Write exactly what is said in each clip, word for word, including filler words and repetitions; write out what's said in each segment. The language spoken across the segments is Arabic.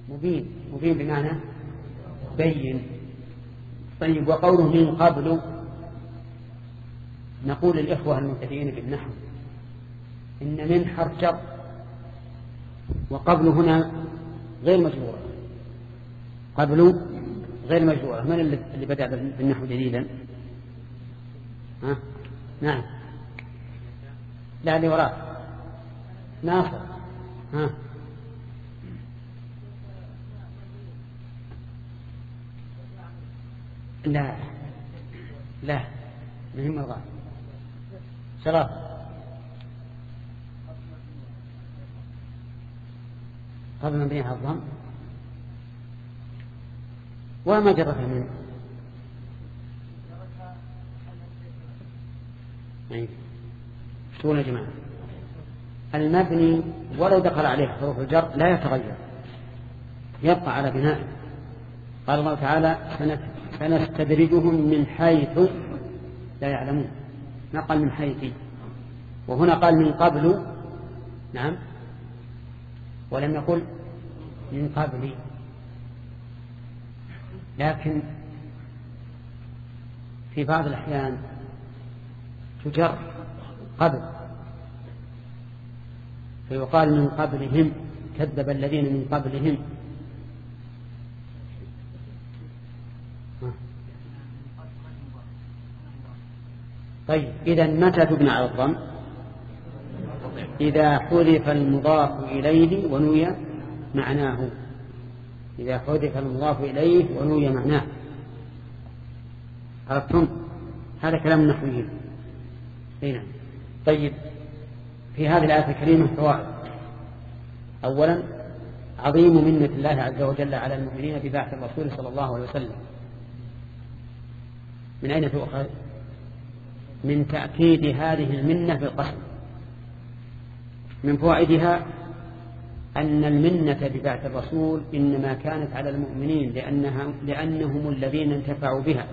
مبين مبين بمعنى بين. طيب وقوله من قبل، نقول للإخوة المبتدئين بالنحو إن من حرف جر، وقبل هنا غير مجرورة، قبل غير مجرورة. من اللي بدأ بالنحو جديدا؟ ها؟ نعم، لا اللي وراء ناصر. ها؟ لا لا مهم الغاية. شرف قبل مبني على الضم وما جرتها منه. ايش تقول يا جماعة؟ المبني ولو دخل عليه حروف الجر لا يتغير، يبقى على بناء. قال الله تعالى سنستدرجهم من حيث لا يعلمون، ما قال من حيث. وهنا قال من قبل، نعم، ولم يقل من قبل. لكن في بعض الأحيان تجر قبل، فيقال من قبلهم كذب الذين من قبلهم. طيب إذا متى تبنى على الضم؟ إذا حذف المضاف إليه ونوي معناه. إذا حذف المضاف إليه ونوي معناه. عرفتم؟ هذا كلام النحويين. هنا طيب في هذه الآية الكريمة فوائد. أولا عظيم منة الله عز وجل على المؤمنين ببعث الرسول صلى الله عليه وسلم. من أين تؤخذ؟ من تأكيد هذه المنة بالقسم. من فوائدها أن المنة ببعث الرسول إنما كانت على المؤمنين لأنها لأنهم الذين انتفعوا بها،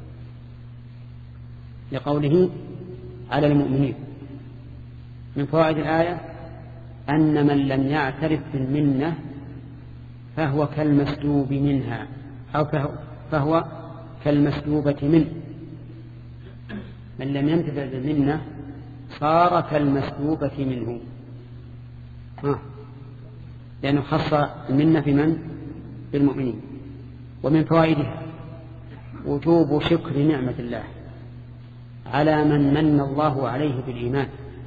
لقوله على المؤمنين. من فوائد الآية أن من لم يعترف بالمنة فهو كالمسلوب منها، أو فهو كالمسلوبة منه. من لم ينتفع بالمنة صار كالمسلوبة منه، ها. لأنه خص المنة بمن؟ بالمؤمنين. ومن فوائدها وجوب شكر نعمة الله على من من الله عليه بالإيمان.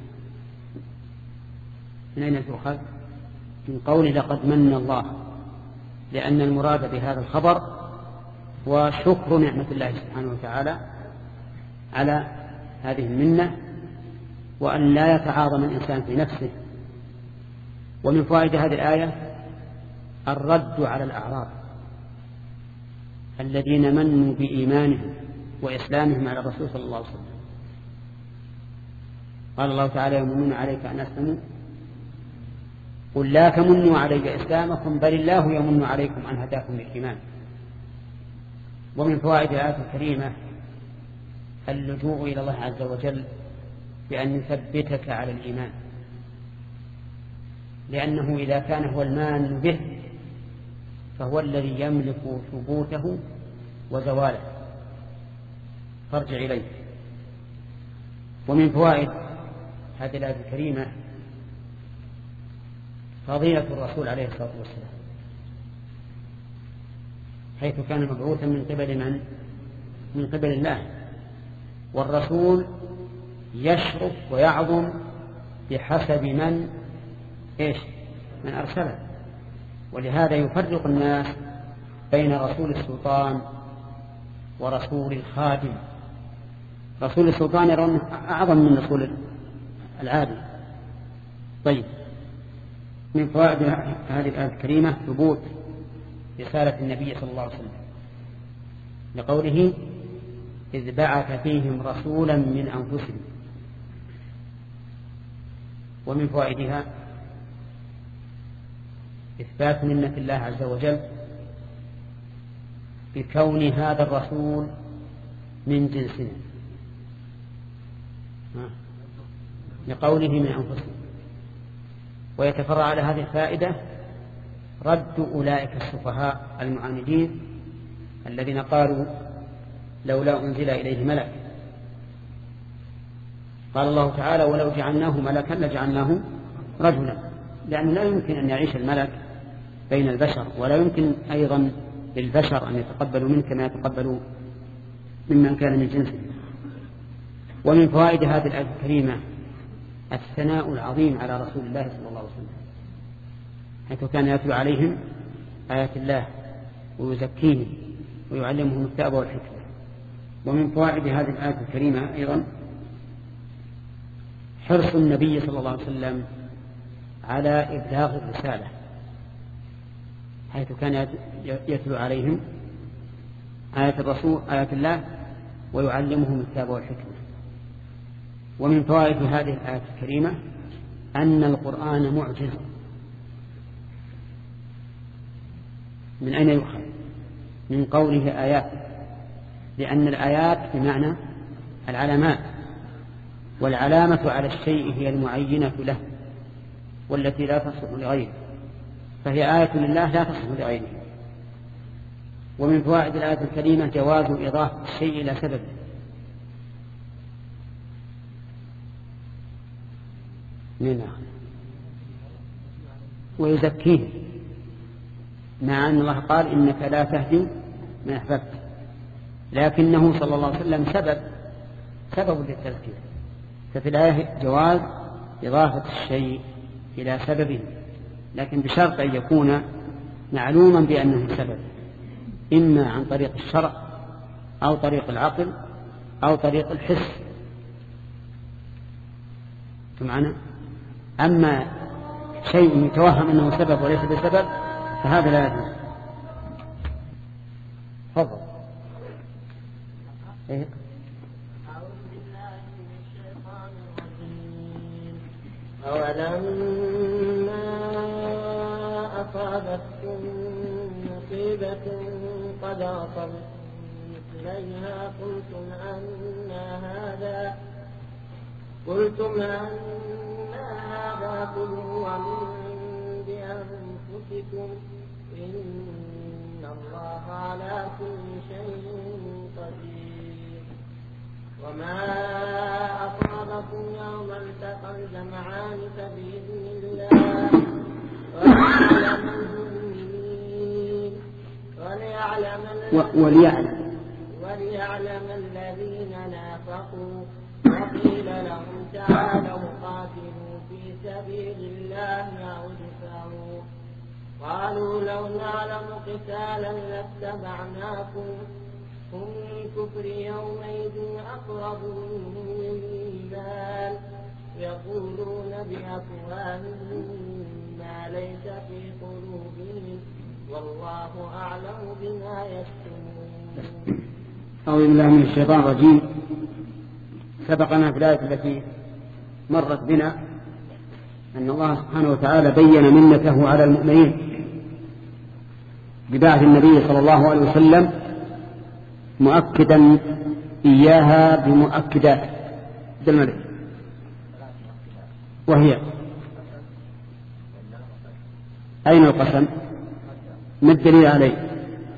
من أين تؤخذ؟ من قول لقد من الله، لأن المراد بهذا الخبر هو شكر نعمة الله سبحانه وتعالى على هذه المنة، وأن لا يتعاظم الإنسان في نفسه. ومن فوائد هذه الآية الرد على الأعراب الذين منوا بإيمانهم وإسلامهم على الرسول صلى الله عليه وسلم. قال الله تعالى يمنون عليك أن أسلموا قل لا تمنوا علي إسلامكم بل الله يمن عليكم أن هداكم للإيمان. ومن فوائد الآية الكريمة اللجوء إلى الله عز وجل بأن يثبتك على الإيمان، لأنه إذا كان هو المان به فهو الذي يملك ثبوته وزواله، فارجع إليه. ومن فوائد هذه الآية الكريمة فضيلة الرسول عليه الصلاة والسلام، حيث كان مبعوثا من قبل من؟ من قبل الله. والرسول يشرف ويعظم بحسب من إيش؟ من أرسله. ولهذا يفرق الناس بين رسول السلطان ورسول الخادم. رسول السلطان يرون أعظم من رسول العادي. طيب من فوائد هذه الآية الكريمة ثبوت رسالة النبي صلى الله عليه وسلم، لقوله إذ بعث فيهم رسولا من أنفسهم. ومن فوائدها إثبات منة الله عز وجل بكون هذا الرسول من جنسنا، لقوله من أنفسهم. ويتفرع على هذه الفائدة رد أولئك السفهاء المعاندين الذين قالوا لولا أنزل إليه ملك. قال الله تعالى ولو جعلناه ملكا لجعلناه رجلا، لأنه لا يمكن أن يعيش الملك بين البشر، ولا يمكن أيضا للبشر أن يتقبلوا منه كما يتقبلوا ممن كان من جنسه. ومن فوائد هذه الآية الكريمة الثناء العظيم على رسول الله صلى الله عليه وسلم، حيث كان يتلو عليهم آيات الله ويزكيهم ويعلمهم الكتاب والحكمة. ومن فوائد هذه الآية الكريمة أيضا حرص النبي صلى الله عليه وسلم على إبلاغ الرسالة، حيث كان يتلو عليهم آيات الرسول آيات الله ويعلمهم الكتاب والحكمة. ومن فوائد هذه الآية الكريمة أن القرآن معجز. من أين يؤخذ؟ من قوله آيات، لأن الآيات بمعنى العلامات، والعلامة على الشيء هي المعينة له والتي لا تصح لغيره، فهي آية لله لا تصح لغيره. ومن فوائد الآية الكريمة جواز إضافة الشيء إلى سببه، منها ويزكيه، مع أن الله قال إنك لا تهدي من أحببت، لكنه صلى الله عليه وسلم سبب سبب للتزكية. ففي الآية جواز إضافة الشيء إلى سببه، لكن بشرط أن يكون معلوما بأنه سبب، إما عن طريق الشرع أو طريق العقل أو طريق الحس. سمعنا؟ أما شيء يتوهم أنه سبب وليس بسبب فهذا لا يجوز. تفضل. إيه؟ أولما أصابتكم مصيبة قد أصبتم مثليها قلتم أن هذا قلتم أن هذا قل هو من بأنفسكم إن الله على كل شيء قدير. وما أصابكم يوم التقى الجمعان فبإذن الله وليعلم المؤمنين وليعلم وليعلم الذين نافقوا. وقيل لهم تعالوا قاتلوا في سبيل الله أو ادفعوا قالوا لو نعلم قتالا لاتبعناكم هم الكفر يومئذ أقرب للإيمان يقولون بأفواههم ما ليس في قلوبهم والله أعلم بما يكتمون. أعوذ بالله من الشيطان الرجيم. سبقنا في الآية التي مرت بنا أن الله سبحانه وتعالى بين منته على المؤمنين ببعث النبي صلى الله عليه وسلم، مؤكدا إياها بمؤكدات الملك، وهي أين القسم؟ ما الدليل عليه؟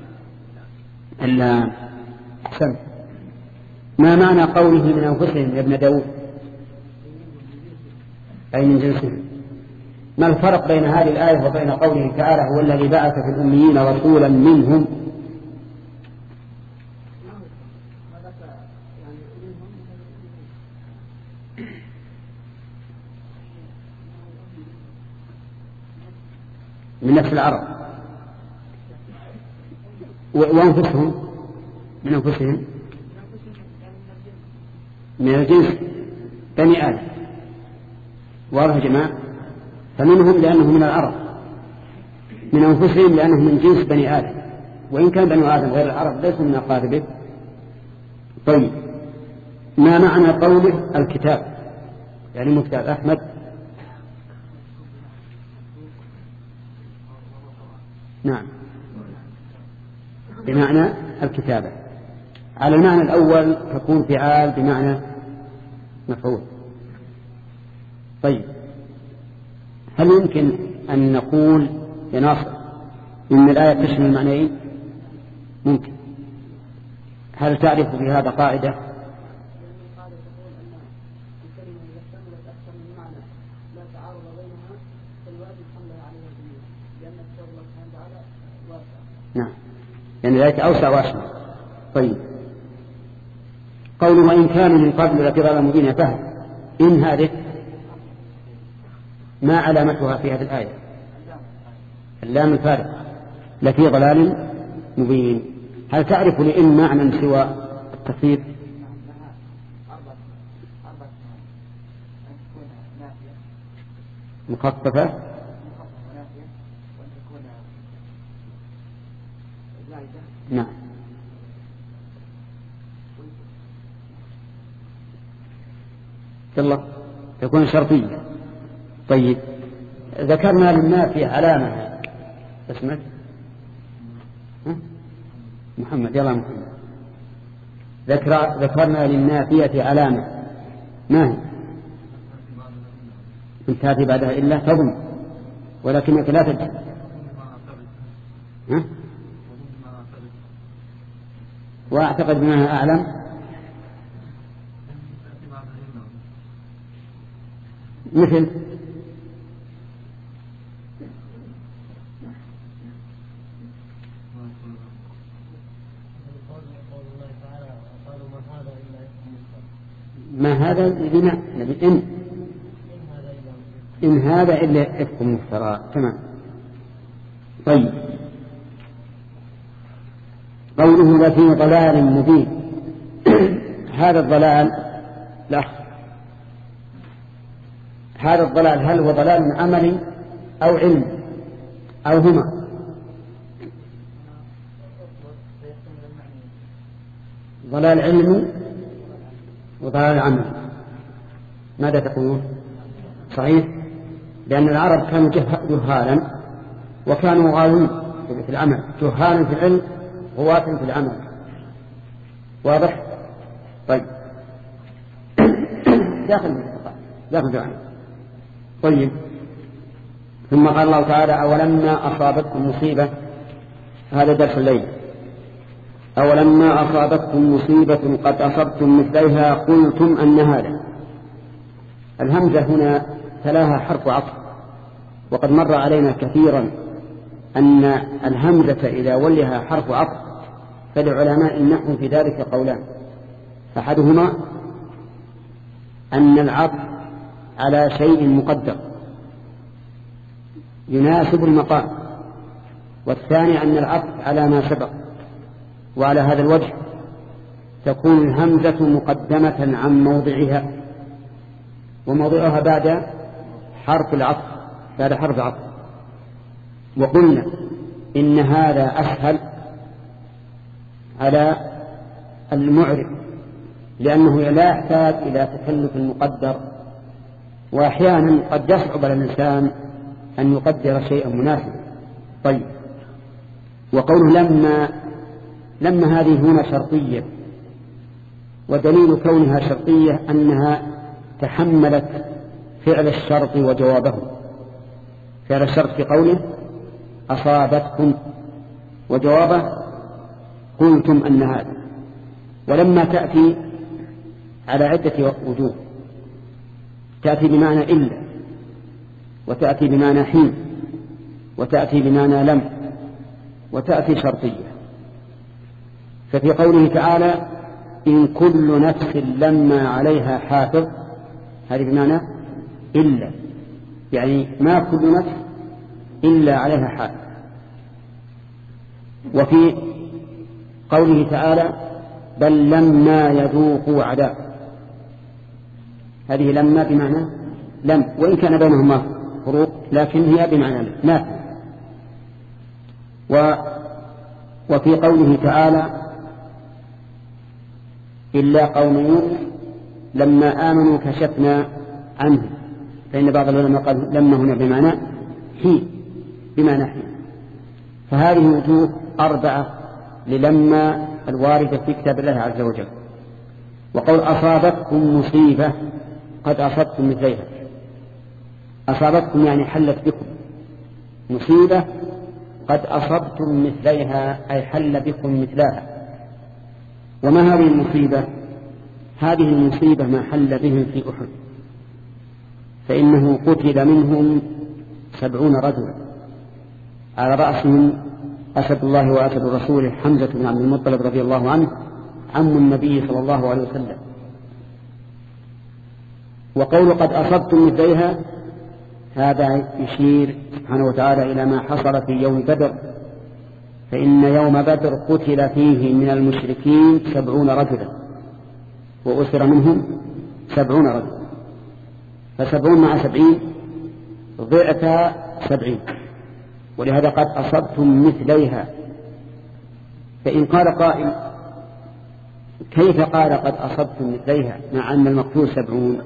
إلا أحسن. ما معنى قوله من أنفسهم يا ابن داود؟ أي من جنسهم. ما الفرق بين هذه الآية وبين قوله تعالى هو الذي بعث في الأميين رسولا منهم؟ من نفس العرب. وأنفسهم من أنفسهم من الجنس بني آدم. واضح يا جماعة؟ فمنهم لأنه من العرب، من أنفسهم لأنه من جنس بني آدم، وإن كان بني آدم غير العرب ليسوا من أقاربه. طيب، ما معنى قوله الكتاب؟ يعني مكتاب أحمد. نعم، بمعنى الكتابة. على المعنى الأول تكون فعال بمعنى مفعول. طيب، هل يمكن أن نقول يا ناصر إن الآية تشمل معنيين ممكن. هل تعرف بهذا قاعدة؟ نعم، يعني ذلك أوسع وأشمل. طيب، قول وإن كان من قبل لفي ضلال مبين فهم، إن هذه ما علامتها في هذه الآية؟ اللام الفارقة، لفي ضلال مبين. هل تعرف لإن معنى سوى التصريف؟ مخففة نعم. يلا تكون شرطية. طيب، ذكرنا للنافية علامة. اسمك محمد، يلا محمد. ذكر ذكرنا للنافية علامة، ما هي؟ إن تأتي بعدها إلا تظن، ولكنك لا تجد. ها؟ وأعتقد أنها أعلم مثل ما هذا بناء إن إن هذا إلا إفك مفترى. تمام. طيب، قوله لفي ضلال مبين هذا الضلال لا هذا الضلال هل هو ضلال عملي أو علم أو هما؟ ضلال علمي وضلال عملي. ماذا تقولون؟ صحيح، لأن العرب كانوا جهالا وكانوا غاوين في العمل، جهالا في العلم غواة في العمل. واضح؟ طيب داخل داخل دعنا. طيب، ثم قال الله تعالى أولما أصابتكم مصيبة، هذا درس الليل، أولما أصابتكم مصيبة قد أصبتم مثليها قلتم أن هذا. الهمزة هنا تلاها حرف عطف، وقد مر علينا كثيرا أن الهمزة إذا ولها حرف عطف فلعلماء النحو في ذلك قولان. أحدهما أن العطف على شيء مقدر يناسب المقام، والثاني أن العطف على ما سبق. وعلى هذا الوجه تكون الهمزة مقدمة عن موضعها، وموضعها بعد حرف العطف، بعد حرف عطف. وقلنا إن هذا أسهل على المعرب، لأنه لا يحتاج إلى تكلف المقدر، وأحيانا قد يصعب على الإنسان أن يقدر شيئا مناسبا. طيب، وقوله لما لما هذه هنا شرطية، ودليل كونها شرطية أنها تحملت فعل الشرط وجوابه. فعل الشرط في قوله أصابتكم، وجوابه قلتم أن هذا. ولما تأتي على عدة وجوه، تأتي بمعنى إلا، وتأتي بمعنى حين، وتأتي بمعنى لم، وتأتي شرطية. ففي قوله تعالى إن كل نفس لما عليها حافظ، هذه بمعنى إلا، يعني ما كل نفس إلا عليها حافظ. وفي قوله تعالى بل لما يذوقوا عذاب، هذه لما بمعنى لم، وإن كان بينهما فروق لكن هي بمعنى لا. و وفي قوله تعالى إلا قوم يونس لما آمنوا كشفنا عنه، فإن بعض العلماء قال لما هنا بمعنى حين، بمعنى حين. فهذه وجوه أربعة للما الواردة في كتاب الله عز وجل. وقول أصابتكم مصيبة قد أصبتم مثليها، أصابتكم يعني حلت بكم، مصيبة قد أصبتم مثليها أي حل بكم مثلها. وما هذه المصيبة؟ هذه المصيبة ما حل بهم في أحد، فإنه قتل منهم سبعون رجلا، على رأسهم أسد الله وأسد رسوله حمزة بن عبد المطلب رضي الله عنه عم النبي صلى الله عليه وسلم. وقول قد أصبتم مثليها هذا يشير سبحانه وتعالى إلى ما حصل في يوم بدر، فإن يوم بدر قتل فيه من المشركين سبعون رجلا وأسر منهم سبعون رجلا، فسبعون مع سبعين ضعف سبعين، ولهذا قد أصبتم مثليها. فإن قال قائل كيف قال قد أصبتم مثليها مع أن المقتول سبعون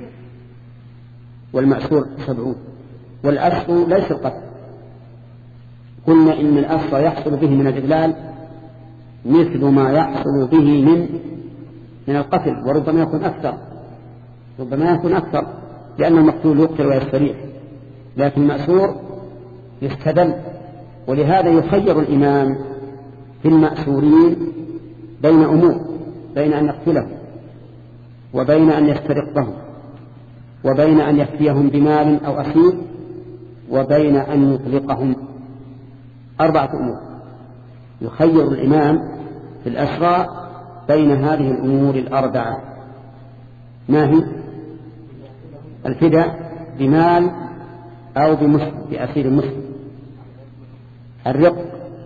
والمأسور سبعون؟ والأصل ليس القتل، قلنا إن الأصل يحصل به من الإذلال مثل ما يحصل به من من القتل، وربما يكون أكثر ربما يكون أكثر لأن المقتول يقتل ويستريح، لكن المأسور يستدل. ولهذا يخير الإمام في المأسورين بين أمور، بين أن يقتله وبين أن يسترقهم وبين أن يفتيهم بمال أو أسير وبين أن يطلقهم، أربعة أمور يخير الإمام في الأسرى بين هذه الأمور الأربعة. ما هي؟ الفداء بمال أو بمسلم بأسير مسلم، الرق،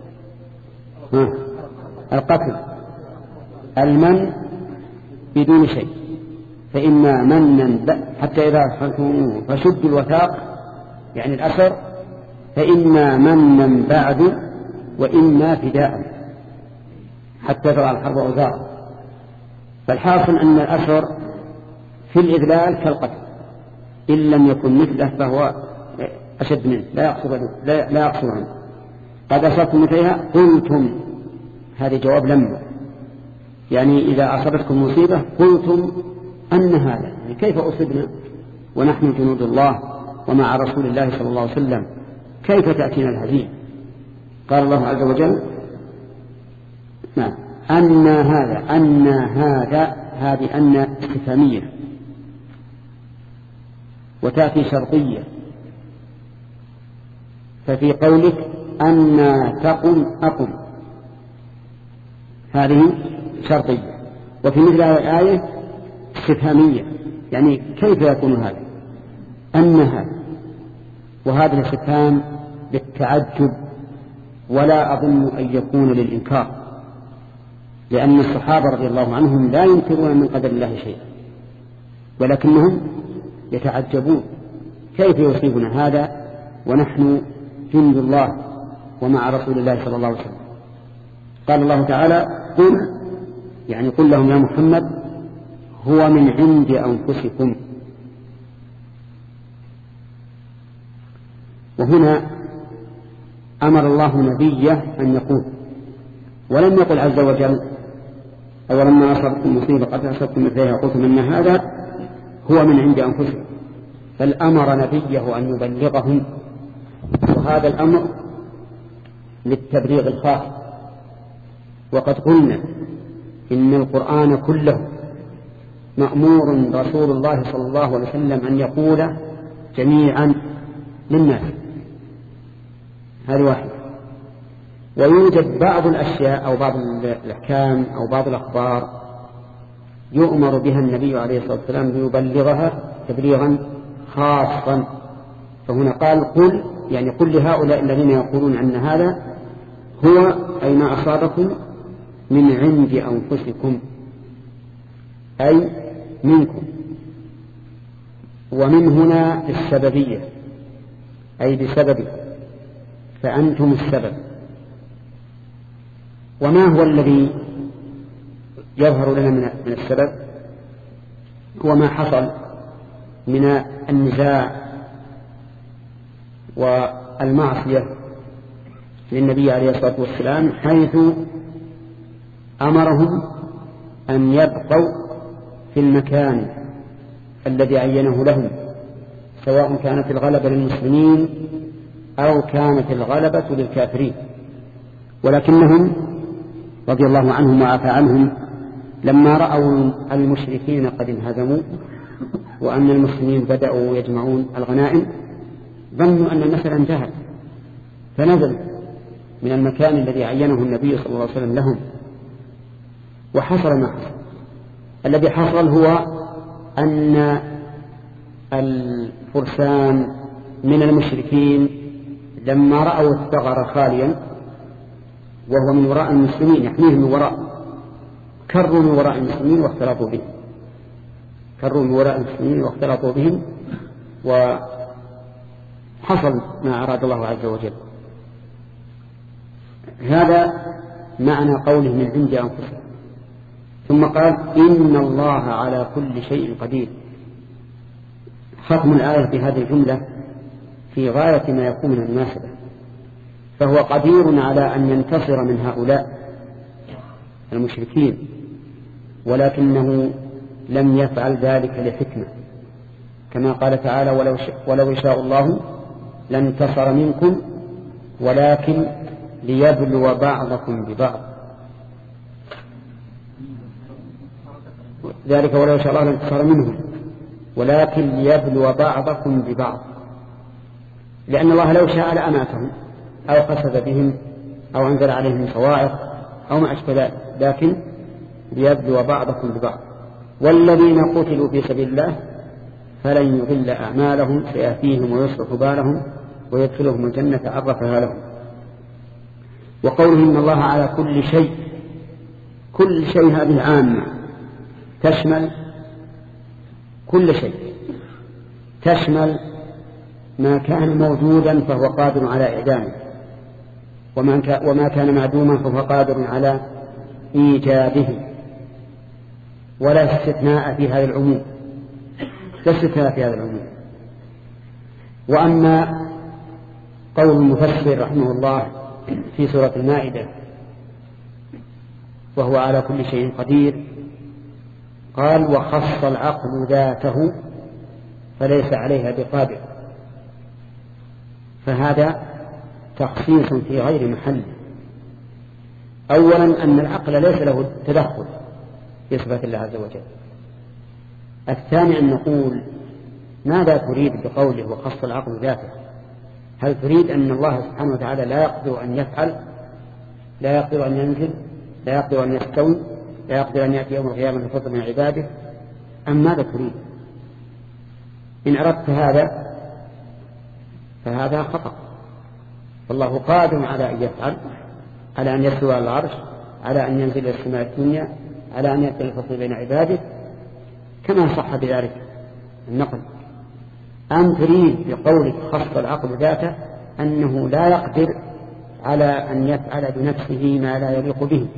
القتل، المن بدون شيء، فإما منا حتى إذا أخذتموه فشدوا الوثاق يعني الأسر، فإما منا بعد وإما فداء حتى ترى الحرب أوزارا. فالحاصل أن الأسر في الإذلال كالقتل، إن لم يكن مثله فهو أشد منه، لا يقصر لا, لا يقصر عنه. قد أصبتم مثلها قلتم، هذا جواب لما، يعني إذا أصبتكم مصيبة قلتم أن هذا، يعني كيف أصبنا ونحن جنود الله ومع رسول الله صلى الله عليه وسلم، كيف تأتينا الهزيمة؟ قال الله عز وجل نعم أن هذا أن هذا هذه أن استفهامية وتأتي شرطية، ففي قولك أن تقم أقم هذه شرطية، وفي مثل هذه الآية استفهامية يعني كيف يكون هذا أن هذا، وهذا الاستفهام للتعجب ولا أظن أن يكون للإنكار، لأن الصحابة رضي الله عنهم لا ينكرون من قدر الله شيئا، ولكنهم يتعجبون كيف يصيبنا هذا ونحن جند الله ومع رسول الله صلى الله عليه وسلم. قال الله تعالى قل، يعني قل لهم يا محمد هو من عند أنفسكم. وهنا أمر الله نبيه أن يقول، ولم يقل عز وجل أولما أصبتم مصيبة قد أصبتم مثلها قلتم أن هذا هو من عند أنفسكم، فالأمر نبيه أن يبلغهم، وهذا الأمر للتبليغ الخاص. وقد قلنا إن القرآن كله مأمور رسول الله صلى الله عليه وسلم أن يقول جميعا للناس، هذا واحد. ويوجد بعض الأشياء أو بعض الأحكام أو بعض الأخبار يؤمر بها النبي عليه الصلاة والسلام ليبلغها تبليغا خاصا، فهنا قال قل، يعني قل لهؤلاء الذين يقولون أن هذا هو أي ما أصابكم من عند أنفسكم أي منكم، ومن هنا السببية أي بسبب، فأنتم السبب. وما هو الذي يظهر لنا من السبب؟ هو ما حصل من النزاع والمعصية للنبي عليه الصلاة والسلام، حيث أمرهم أن يبقوا في المكان الذي عينه لهم، سواء كانت الغلبة للمسلمين أو كانت الغلبة للكافرين. ولكنهم رضي الله عنهم وعفى عنهم لما رأوا المشركين قد انهزموا وأن المسلمين بدأوا يجمعون الغنائم ظنوا أن المسألة انتهت، فنزل من المكان الذي عينه النبي صلى الله عليه وسلم لهم، وحصل ما حصل. الذي حصل هو أن الفرسان من المشركين لما رأوا الثغر خاليا وهو من وراء المسلمين يحميهم من وراء، كروا من وراء المسلمين واختلطوا بهم كروا من وراء المسلمين واختلطوا بهم وحصل ما أراد الله عز وجل. هذا معنى قوله من عند أنفسهم. ثم قال إن الله على كل شيء قدير. ختم الآية بهذه الجملة في غاية ما يكون من المناسبة، فهو قدير على أن ينتصر من هؤلاء المشركين، ولكنه لم يفعل ذلك لحكمة، كما قال تعالى ولو, ولو يشاء الله لانتصر منكم ولكن ليبلو بعضكم ببعض. ذلك ولو يشاء الله لانتصر منهم ولكن ليبلو بعضكم ببعض، لأن الله لو شاء لأماتهم أو قصد بهم أو أنزل عليهم صواعق أو ما أشبه ذلك، لكن ليبلو بعضكم ببعض. والذين قتلوا في سبيل الله فلن يضل أعمالهم سيأتيهم ويصلح بالهم ويدخلهم الجنة عرفها لهم. وقوله إن الله على كل شيء، كل شيء هذه عامة تشمل كل شيء، تشمل ما كان موجودا فهو قادر على إعدامه، وما كان معدوما فهو قادر على إيجاده، ولا استثناء في هذا العموم، لا استثناء في هذا العموم. وأما قول المفسر رحمه الله في سورة المائدة وهو على كل شيء قدير، قال وخص العقل ذاته فليس عليها بقادر، فهذا تخصيص في غير محل. أولا أن العقل ليس له تدخل في صفات الله عز وجل. الثاني أن نقول ماذا تريد بقوله وخص العقل ذاته؟ هل تريد أن الله سبحانه وتعالى لا يقدر أن يفعل، لا يقدر أن ينزل، لا يقدر أن يستوي، لا يقدر أن يأتي يوم القيامة بفضل من عباده، أم ماذا تريد؟ إن أردت هذا فهذا خطأ. والله قادر على أن يفعل، على أن يستوى على العرش، على أن ينزل إلى السماء الدنيا، على أن يأتي الفصل بين عباده، كما صح بذلك النقل. أم تريد بقولك خص العقل ذاته أنه لا يقدر على أن يفعل بنفسه ما لا يليق به،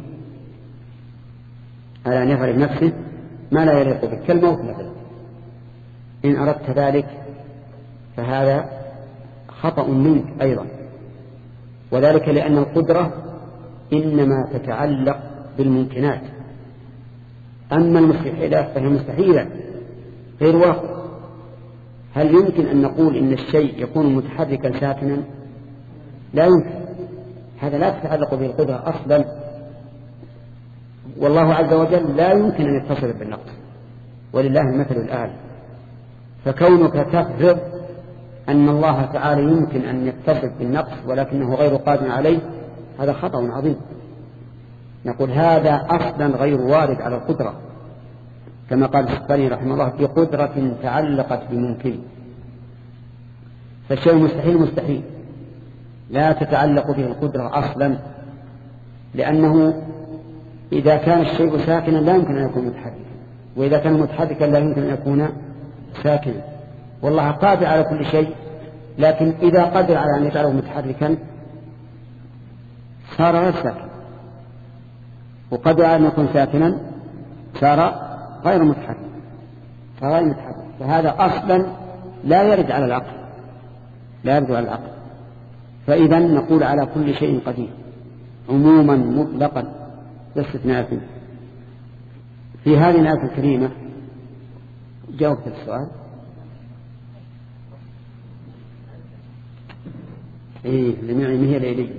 على أن يفعل بنفسه ما لا يليق به كالموت مثلا؟ إن أردت ذلك فهذا خطأ منك أيضا، وذلك لأن القدرة إنما تتعلق بالممكنات، أما المستحيلات فهي مستحيلة غير واقع. هل يمكن أن نقول إن الشيء يكون متحركا ساكنا؟ لا يمكن، هذا لا تتعلق به القدرة أصلا. والله عز وجل لا يمكن أن يتصل بالنقص، ولله المثل الأعلى. فكونك تفرض أن الله تعالى يمكن أن يتصف بالنقص ولكنه غير قادر عليه، هذا خطأ عظيم. نقول هذا أصلا غير وارد على القدرة، كما قال السبحاني رحمه الله بقدرة تعلقت بممكن. فالشيء مستحيل مستحيل لا تتعلق به القدرة أصلا، لأنه إذا كان الشيء ساكنا لا يمكن أن يكون متحركا، وإذا كان متحركا لا يمكن أن يكون ساكنا. والله قادر على كل شيء، لكن إذا قدر على أن يجعله متحركا صار غير ساكن، وقدر على أن يكون ساكنا صار غير متحرك، صار غير متحرك. فهذا أصلا لا يرد على العقل، لا يرد على العقل. فإذا نقول على كل شيء قدير عموما مطلقا لا استثناء فيه. في هذه الآية الكريمة جاوبت السؤال. إيه اللي معي هي ليلية.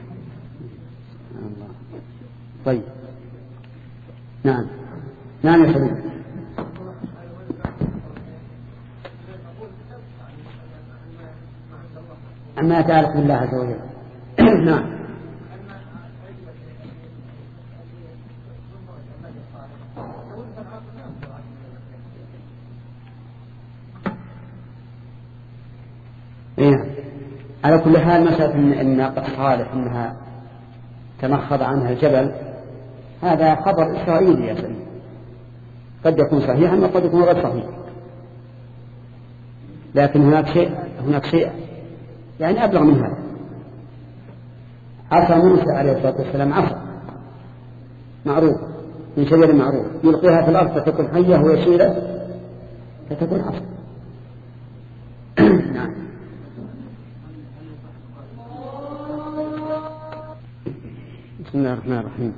الله. طيب نعم نعم يا حبيبي. أما تعرف بالله عز وجل. نعم إيه. على كل حال مسألة إن ناقة صالح إنها تمخض عنها الجبل هذا خبر إسرائيلي يا سيدي، قد يكون صحيحا وقد يكون غير صحيح، لكن هناك شيء هناك شيء يعني أبلغ من هذا. عصا موسى عليه الصلاة والسلام عصا معروف من شجر معروف يلقيها في الأرض فتكون حية ويشيلها فتكون عصا. نعم. بسم الله الرحمن الرحيم.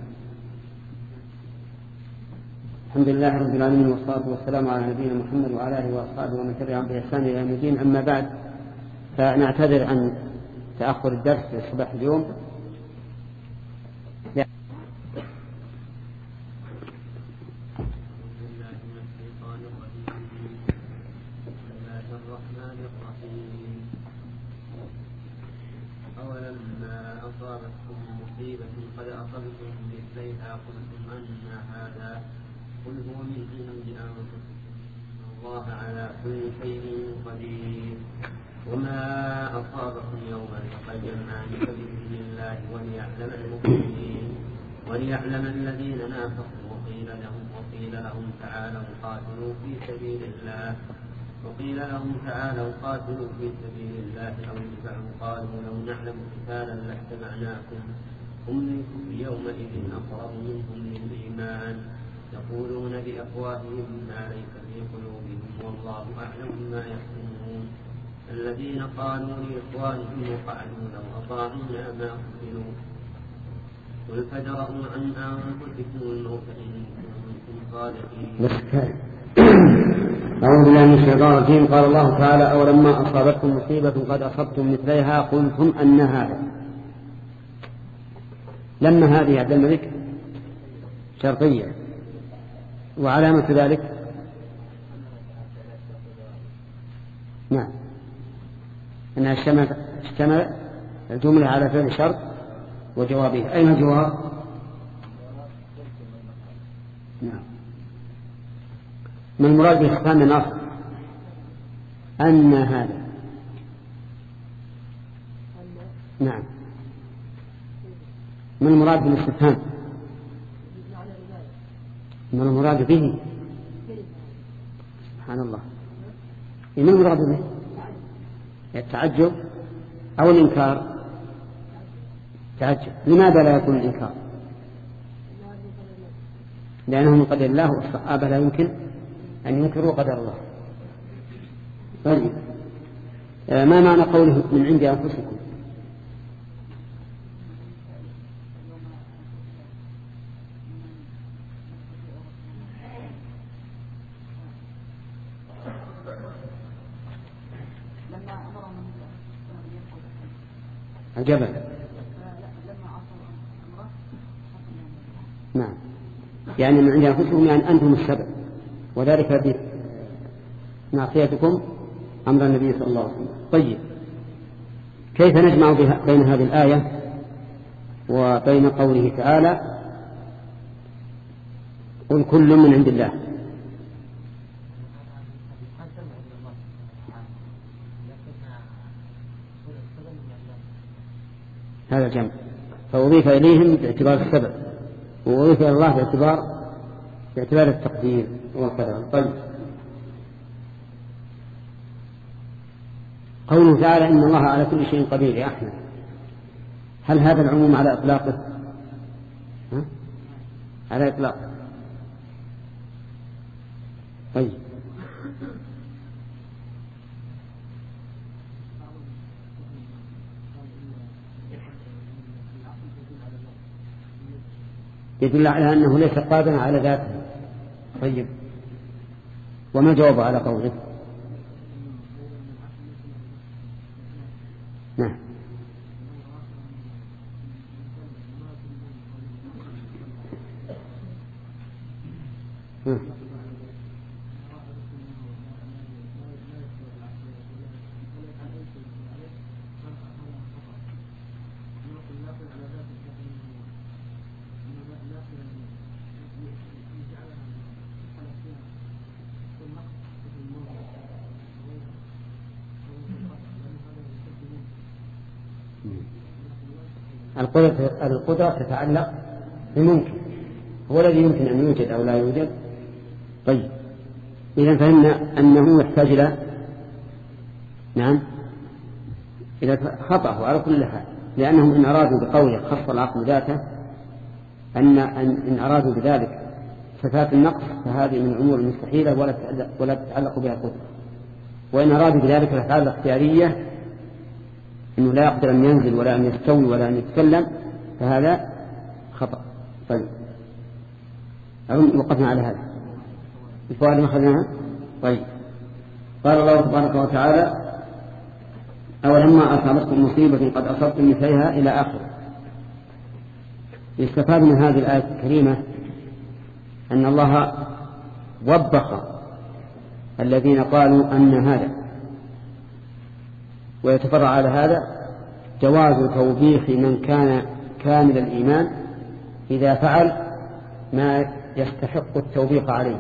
الحمد لله رب العالمين والصلاة والسلام على نبينا محمد وعلى آله وأصحابه ومن تبعهم بإحسان إلى يوم الدين. أما بعد فنعتذر عن تأخر الدرس في صباح اليوم. أولما أصابتكم مصيبة قد أصبتم مثليها قلتم أن هذا قل هو من عند أنفسكم الله على كل شيء قدير. وما أصابكم يوم التقى الجمعان فبإذن الله وليعلم المؤمنين وليعلم الذين نافقوا. وقيل لهم وقيل لهم تعالوا قاتلوا في سبيل الله وقيل لهم تعالوا قاتلوا في سبيل الله أو ادفعوا قالوا لو نعلم قتالا لاتبعناكم هم للكفر يومئذ أقرب منهم للإيمان يقولون بأفواههم ما ليس في قلوبهم والله أعلم بما يحكمون. الذين قالوا لإخوانهم وقعدوا لو أطاعونا ما قتلوا قل فادرءوا عن أنفسكم الموت إن كنتم صادقين. أعوذ بالله من الشيطان الرجيم. قال الله تعالى أولما أصابتكم مصيبة قد أصبتم مثليها قلتم أن هذا. لما هذه عبد الملك شرطية وعلامة ذلك نعم أنها اشتمل الجملة على فعل شرط وجوابه. أين الجواب؟ نعم. ما المراد باستفهام النصب؟ أن هذا. نعم. ما المراد بالاستفهام؟ ما المراد به؟ سبحان الله. ما المراد به؟ التعجب أو الإنكار؟ تعجب. لماذا لا يكون الإنكار؟ لأنه من قدر الله والصحابة لا يمكن أن ينكروا قدر الله. طيب ما معنى قوله من عند أنفسكم؟ الجبل. نعم يعني من عند أنفسكم يعني أنتم السبب وذلك بمعصيتكم أمر النبي صلى الله عليه وسلم. طيب كيف نجمع بين هذه الآية وبين قوله تعالى قل كل من عند الله؟ هذا الجمع فأضيف إليهم باعتبار السبب وأضيف إلى الله باعتبار باعتبار التقدير والقدر. طيب قوله تعالى إن الله على كل شيء قدير يا أحمد، هل هذا العموم على إطلاقه؟ ها؟ على إطلاقه. طيب يدل على أنه ليس قادرا على ذاته. طيب وما الجواب على قوله؟ نعم م. القدرة القدرة تتعلق بممكن، هو الذي يمكن أن يوجد أو لا يوجد. طيب إذا فهمنا أنه يحتاج إلى نعم إلى خطأه على كل حال، لأنهم إن أرادوا بقوله خص العقل ذاته أن إن أرادوا بذلك صفات النقص فهذه من الأمور المستحيلة ولا ولا تتعلق بها القدرة، وإن أرادوا بذلك الأفعال الاختيارية إنه لا يقدر أن ينزل ولا أن يستوي ولا أن يتكلم فهذا خطأ. طيب أظن وقفنا على هذا الفوائد ما أخذناها. طيب قال الله تبارك وتعالى أولما أصابتكم مصيبة قد أصبتم مثلها إلى آخر. يستفاد من هذه الآية الكريمة أن الله وبخ الذين قالوا أن هذا، ويتفرع على هذا جواز توبيخ من كان كامل الإيمان إذا فعل ما يستحق التوبيخ عليه.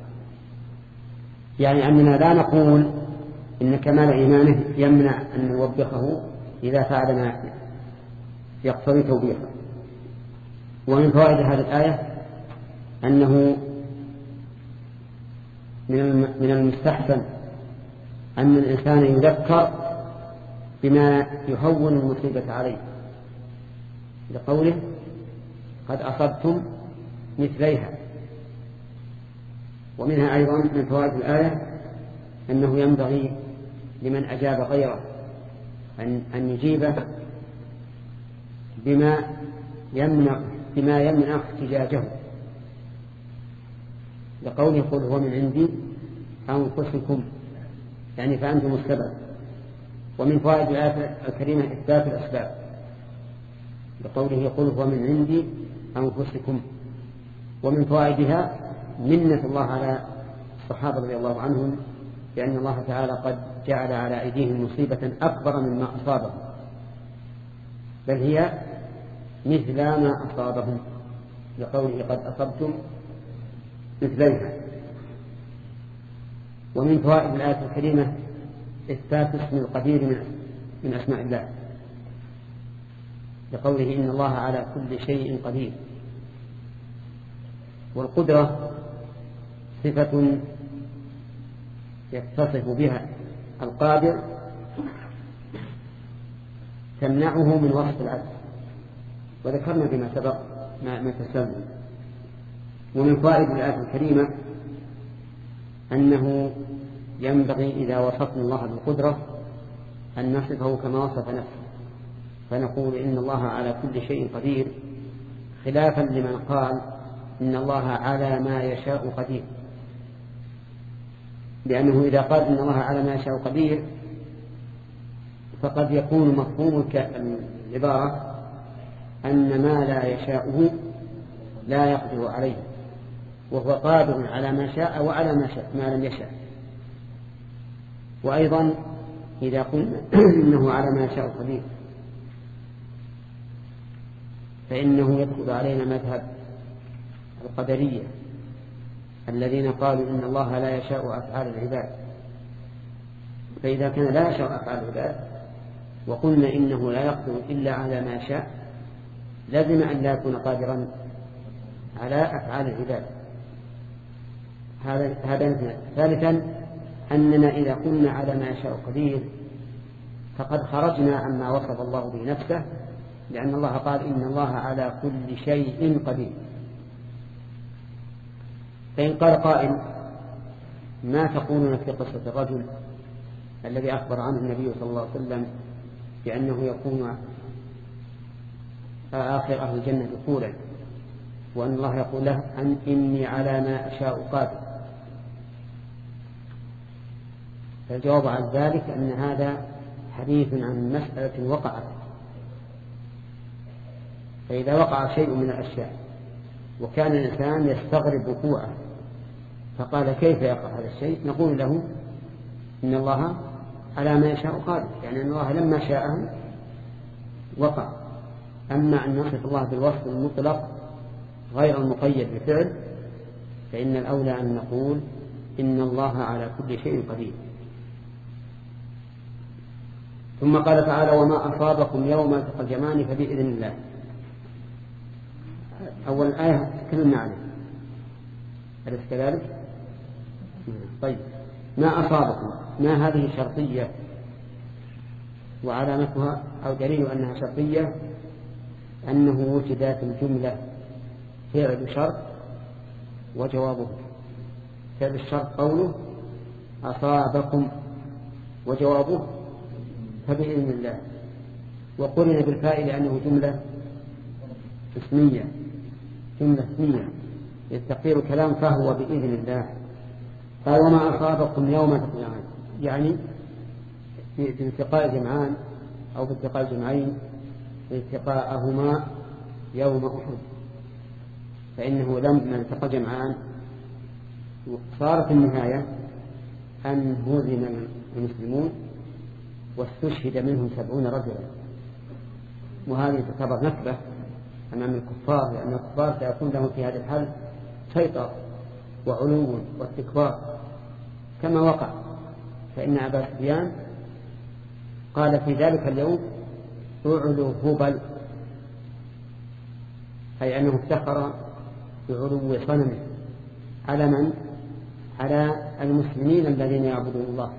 يعني أننا لا نقول إن كمال إيمانه يمنع أن نوبخه إذا فعل ما يقتضي توبيخه. ومن فوائد هذه الآية أنه من المستحسن أن الإنسان يذكر بما يهون المصيبة عليه، لقوله قد أصبتم مثليها. ومنها أيضا من فوائد الآية أنه ينبغي لمن أجاب غيره أن, أن يجيبه بما يمنع بما يمنع احتجاجه، لقوله قل هو من عندي أنفسكم، يعني فأنتم السبب. ومن فوائد الآية الكريمة إثبات الأسباب، لقوله قل هو من عندي أنفسكم. ومن فوائدها منة الله على الصحابة رضي الله عنهم لأن الله تعالى قد جعل على أيديهم مصيبة أكبر مما أصابهم، بل هي مثل ما أصابهم، لقوله قد أصبتم مثليها. ومن فوائد الآية الكريمة إثبات اسم القدير من أسماء الله، لقوله إن الله على كل شيء قدير. والقدرة صفة يتصف بها القادر تمنعه من وصف العجز، وذكرنا بما سبق ما تسلم. ومن فوائد الآية الكريمة أنه ينبغي إذا وصفنا الله بالقدرة أن نصفه كما وصف نفسه، فنقول إن الله على كل شيء قدير، خلافا لمن قال إن الله على ما يشاء قدير، لأنه إذا قال إن الله على ما يشاء قدير فقد يكون مفهوم العبارة أن ما لا يشاءه لا يقدر عليه، وهو قادر على ما شاء وعلى ما, شاء ما لم يشاء. وأيضا إذا قلنا إنه على ما يشاء قدير فإنه يدخل علينا مذهب القدرية الذين قالوا إن الله لا يشاء أفعال العباد. فإذا كان لا يشاء أفعال العباد وقلنا إنه لا يقدر إلا على ما شاء لازم أن لا يكون قادرا على أفعال العباد. هذا هذا ثالثا أننا إذا قلنا على ما يشاء قدير فقد خرجنا عما وصف الله به نفسه، لأن الله قال إن الله على كل شيء قدير. فإن قال قائل ما تقولون في قصة الرجل الذي أخبر عنه النبي صلى الله عليه وسلم بأنه يكون آخر أهل الجنة دخولا، وأن الله يقول له أن إني على ما أشاء قادر؟ فالجواب عن ذلك أن هذا حديث عن مسألة وقعت، فإذا وقع شيء من الأشياء وكان الإنسان يستغرب وقوعه فقال كيف يقع هذا الشيء؟ نقول له إن الله على ما يشاء قادر، يعني أن الله لما شاءه وقع. أما أن نصف الله بالوصف المطلق غير المقيد بفعل فإن الأولى أن نقول إن الله على كل شيء قدير. ثم قال تعالى وما أصابكم يوم التقى الجمعان فبإذن الله. أول آية تكلمنا عنها أليس كذلك؟ طيب ما أصابكم، ما هذه شرطية وعلامتها أو دليل أنها شرطية أنه وجدت الجملة فعل شرط وجوابه. فعل الشرط قوله أصابكم وجوابه فبإذن الله، وقرن بالفاء لأنه جملة اسمية جملة اسمية يستقير الكلام فهو بإذن الله. قال وما أصابكم يوم القيامة، يعني في التقاء جمعان أو في التقاء جمعين التقاءهما يوم أحد، فإنه لما التقى جمعان صارت النهاية أن هزم المسلمون واستشهد منهم سبعون رجلا، وهذه تعتبر نكبة أمام الكفار، لأن الكفار سيكون لهم في هذا الحال سيطرة وعلو واستكبار كما وقع. فإن أبا سفيان قال في ذلك اليوم أعلو هبل، أي أنه افتخر بعلو صنمه على من؟ على المسلمين الذين يعبدون الله.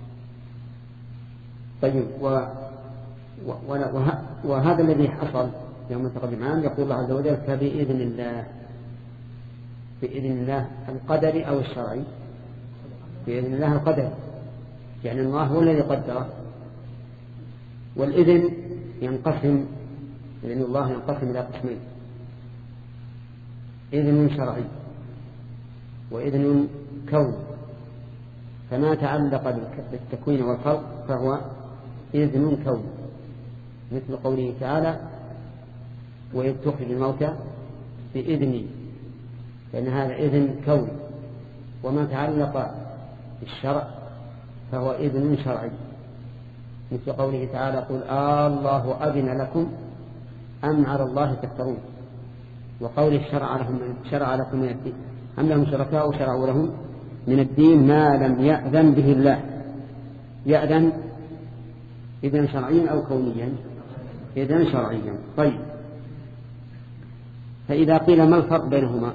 طيب و... و... وه... وهذا الذي حصل يوم التقى الجمعان يقول الله عز وجل فبإذن الله. بإذن الله القدري أو الشرعي؟ بإذن الله القدري، يعني الله هو الذي قدره. والإذن ينقسم إذن الله ينقسم إلى قسمين: إذن شرعي وإذن كوني. فما تعلق بالتكوين والخلق فهو إذن كوني، مثل قوله تعالى وإذ تخرج الموتى بإذني، فإن هذا إذن كوني. وما تعلق بالشرع فهو إذن شرعي، مثل قوله تعالى قل آه الله أذن لكم أم على الله تفترون، وقوله شرع لهم شرع لكم من الدين أم لهم شركاء شرعوا لهم من الدين ما لم يأذن به الله. يأذن إذن شرعيا أو كونيا؟ إذن شرعيا. طيب فإذا قيل ما الفرق بينهما؟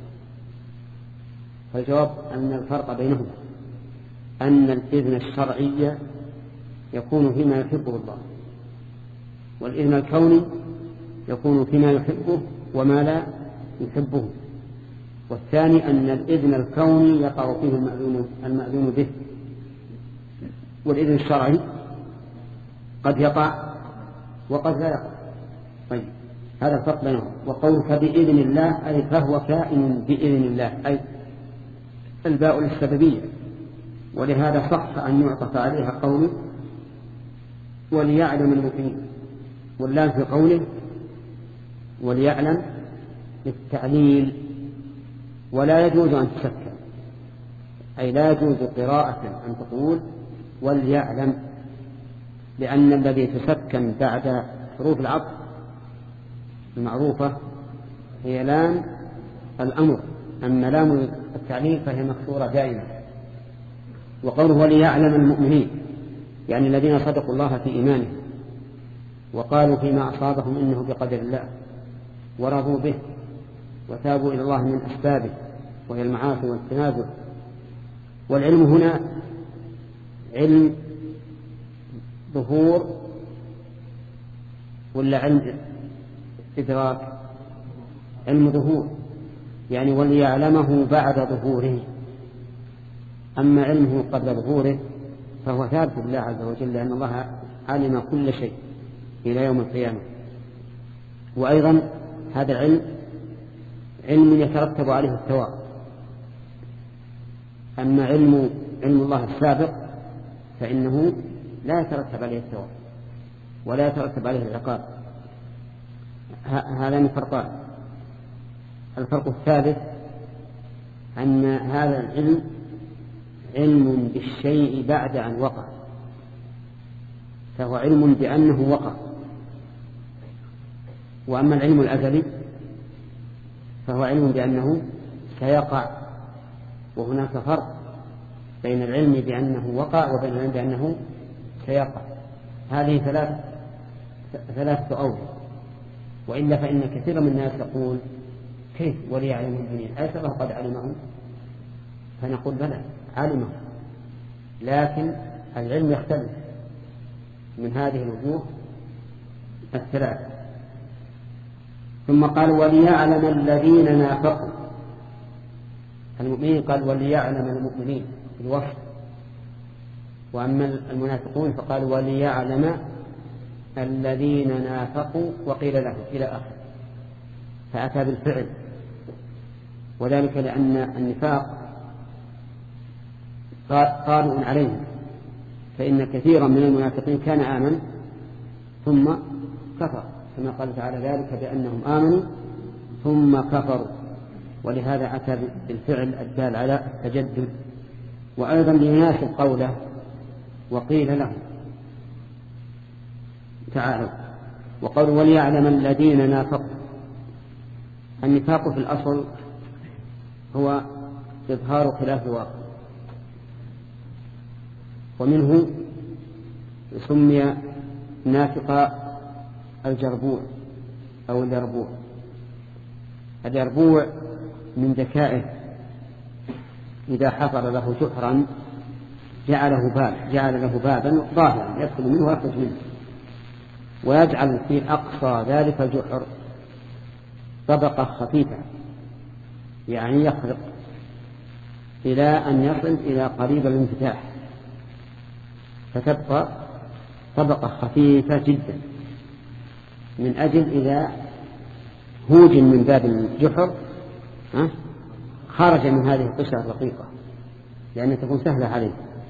فالجواب أن الفرق بينهما أن الإذن الشرعي يكون فيما يحبه الله، والإذن الكوني يكون فيما يحبه وما لا يحبه. والثاني أن الإذن الكوني يقع فيه المأذون, المأذون به، والإذن الشرعي قد يقع وقد لا يقع. طيب هذا الفرق بينهم. وقول فبإذن الله أي فهو كائن بإذن الله، أي الباء للسببية، ولهذا صح أن يعطف عليها قوله وليعلم المؤمنين، واللام في قوله وليعلم للتعليل. ولا يجوز أن تسكن، أي لا يجوز قراءة أن تقول وليعلم، لأن الذي تسكن بعد حروف العطف المعروفة هي لام الأمر، أما لام التعليل فهي مكسورة دائما. وقوله وليعلم المؤمنين يعني الذين صدقوا الله في إيمانه وقالوا فيما أصابهم إنه بقدر الله ورضوا به وتابوا إلى الله من أسبابه وهي المعاصي والتنازل. والعلم هنا علم ظهور ولا علم إدراك؟ علم ظهور، يعني وليعلمه بعد ظهوره. أما علمه قبل ظهوره فهو ثابت لله عز وجل، لأن الله علم كل شيء إلى يوم القيامة. وأيضا هذا العلم علم يترتب عليه الثواب. أما علم علم الله السابق فإنه لا يترتب عليه الثواب ولا يترتب عليه العقاب. هذان فرقان. الفرق الثالث أن هذا العلم علم بالشيء بعد أن وقع، فهو علم بأنه وقع. وأما العلم الأزلي فهو علم بأنه سيقع، وهناك فرق بين العلم بأنه وقع وبين العلم بأنه سيقع. هذه ثلاث ثلاثة أوجه، وإلا فإن كثير من الناس يقول كيف وليعلم الجميع؟ أليس الله قد علمه؟ فنقول بلى علمه، لكن العلم يختلف من هذه الوجوه الثلاثة. ثم قال وليعلم الذين نافقوا المؤمنين، قال وليعلم المؤمنين بالوصف، وأما المنافقون فقال وليعلم الذين نافقوا وقيل له إلى آخر، فأتى بالفعل، وذلك لأن النفاق قارئ عليهم، فإن كثيرا من المنافقين كان آمن ثم كفر، كما قال تعالى ذلك بأنهم آمنوا ثم كفروا، ولهذا أتى بالفعل الدال على التجدد. وأيضا ليناسب قوله وقيل له تعالوا، وقال وليعلم الذين نافقوا. النفاق في الأصل هو إظهار خلاف الواقع، ومنه سمي نافق الجربوع أو اليربوع. اليربوع من ذكائه إذا حفر له جحرا جعله باب جعل له بابا ظاهرا يدخل منه ويخرج منه، ويجعل في أقصى ذلك الجحر طبقة خفيفة، يعني يخرق إلى أن يصل إلى قريب الانفتاح، فتبقى طبقة خفيفة جدا، من أجل إذا هوج من باب الجحر خرج من هذه القشرة الرقيقة، لأنها تكون سهلة عليه.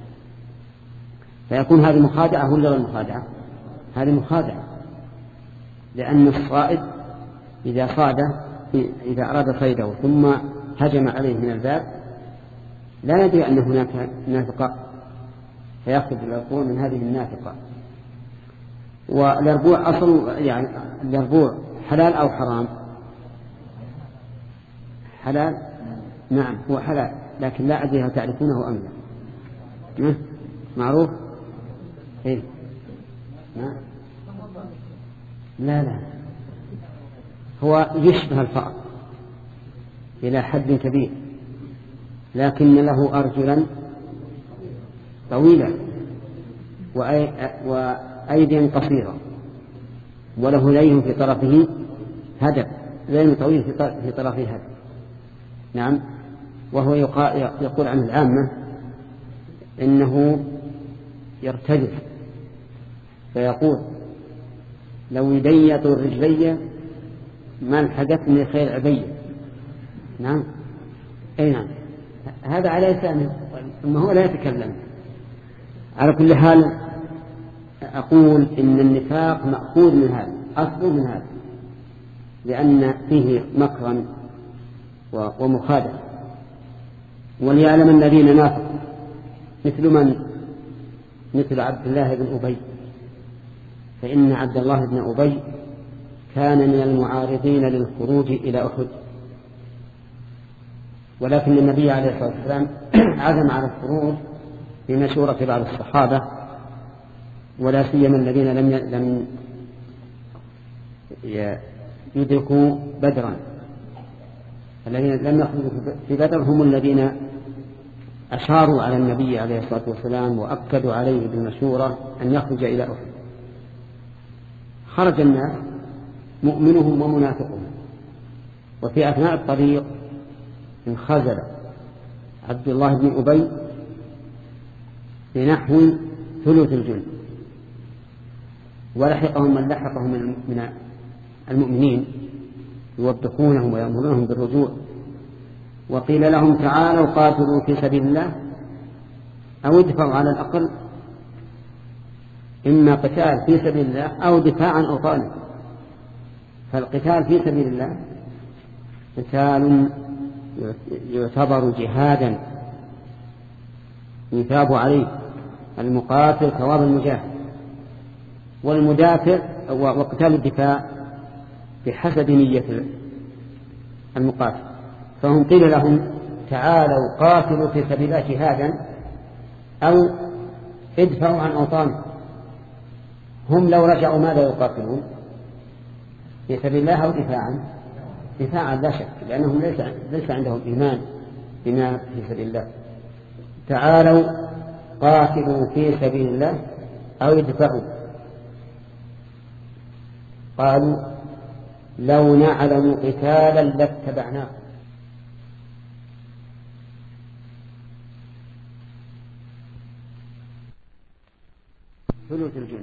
فيكون هذه مخادعة ولا غير مخادعة؟ هذه مخادعة، لأن الصائد إذا صاد إذا أراد صيده ثم هجم عليه من الباب لا يدري أن هناك نافقة، فيأخذ اليربوع من هذه النافقة. واليربوع أصل يعني اليربوع حلال أو حرام؟ حلال، نعم هو حلال، لكن لا أدري هل تعرفونه أم لا. معروف؟ إيه؟ نعم. لا لا، هو يشبه الفأر إلى حد كبير، لكن له أرجلا طويلة وأيدي قصيرة، وله لين في طرفه هدب، لين طويل في طرفه هدب. نعم. وهو يقول عن العامة إنه يرتجف، فيقول لو يديط الرجلية ما الحقتني خير عبية. نعم أي نعم، هذا على لسانه ثم هو لا يتكلم. على كل حال أقول إن النفاق مأخوذ من هذا، أصل من هذا، لأن فيه مكرا ومخادعة. وليعلم الذين نافقوا مثل من؟ مثل عبد الله بن أبي، فإن عبد الله بن أبي كان من المعارضين للخروج إلى أحد، ولكن النبي عليه الصلاة والسلام عزم على الخروج بمشورة بعض الصحابة، ولا سيما الذين لم لم يدركوا بدرا. الذين لم يخرجوا في بدر هم الذين أشاروا على النبي عليه الصلاة والسلام وأكدوا عليه بالمشورة أن يخرج إلى أحد. خرج الناس مؤمنهم ومنافقهم، وفي أثناء الطريق انخزل عبد الله بن أبي بنحو ثلث الجند، ولحقهم من لحقهم من المؤمنين يوبخونهم ويأمرونهم بالرجوع، وقيل لهم تعالوا قاتلوا في سبيل الله أو ادفعوا، على الأقل إما قتال في سبيل الله أو دفاع عن أوطانه. فالقتال في سبيل الله قتال يعتبر جهادا يثاب عليه المقاتل ثواب المجاهد، والمدافع وقتال الدفاع بحسب نية المقاتل. فهم قيل لهم تعالوا قاتلوا في سبيل الله جهادا أو ادفعوا عن أوطانهم. هم لو رجعوا ماذا يقاتلون؟ في سبيل الله أو دفاعا؟ دفاعا لا شك، لأنهم ليس, ليس عندهم إيمان بما في سبيل الله. تعالوا قاتلوا في سبيل الله أو ادفعوا. قالوا لو نعلم قتالا لاتبعناه. ثلث الجند.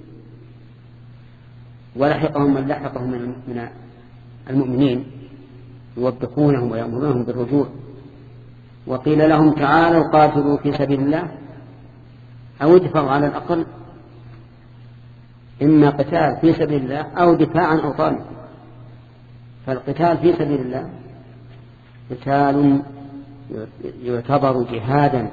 ولحقهم من لحقهم من المؤمنين يوبخونهم ويأمرونهم بالرجوع. وقيل لهم تعالوا قاتلوا في سبيل الله أو ادفعوا، على الأقل إما قتال في سبيل الله أو دفاع عن أوطانكم. فالقتال في سبيل الله قتال يعتبر جهادا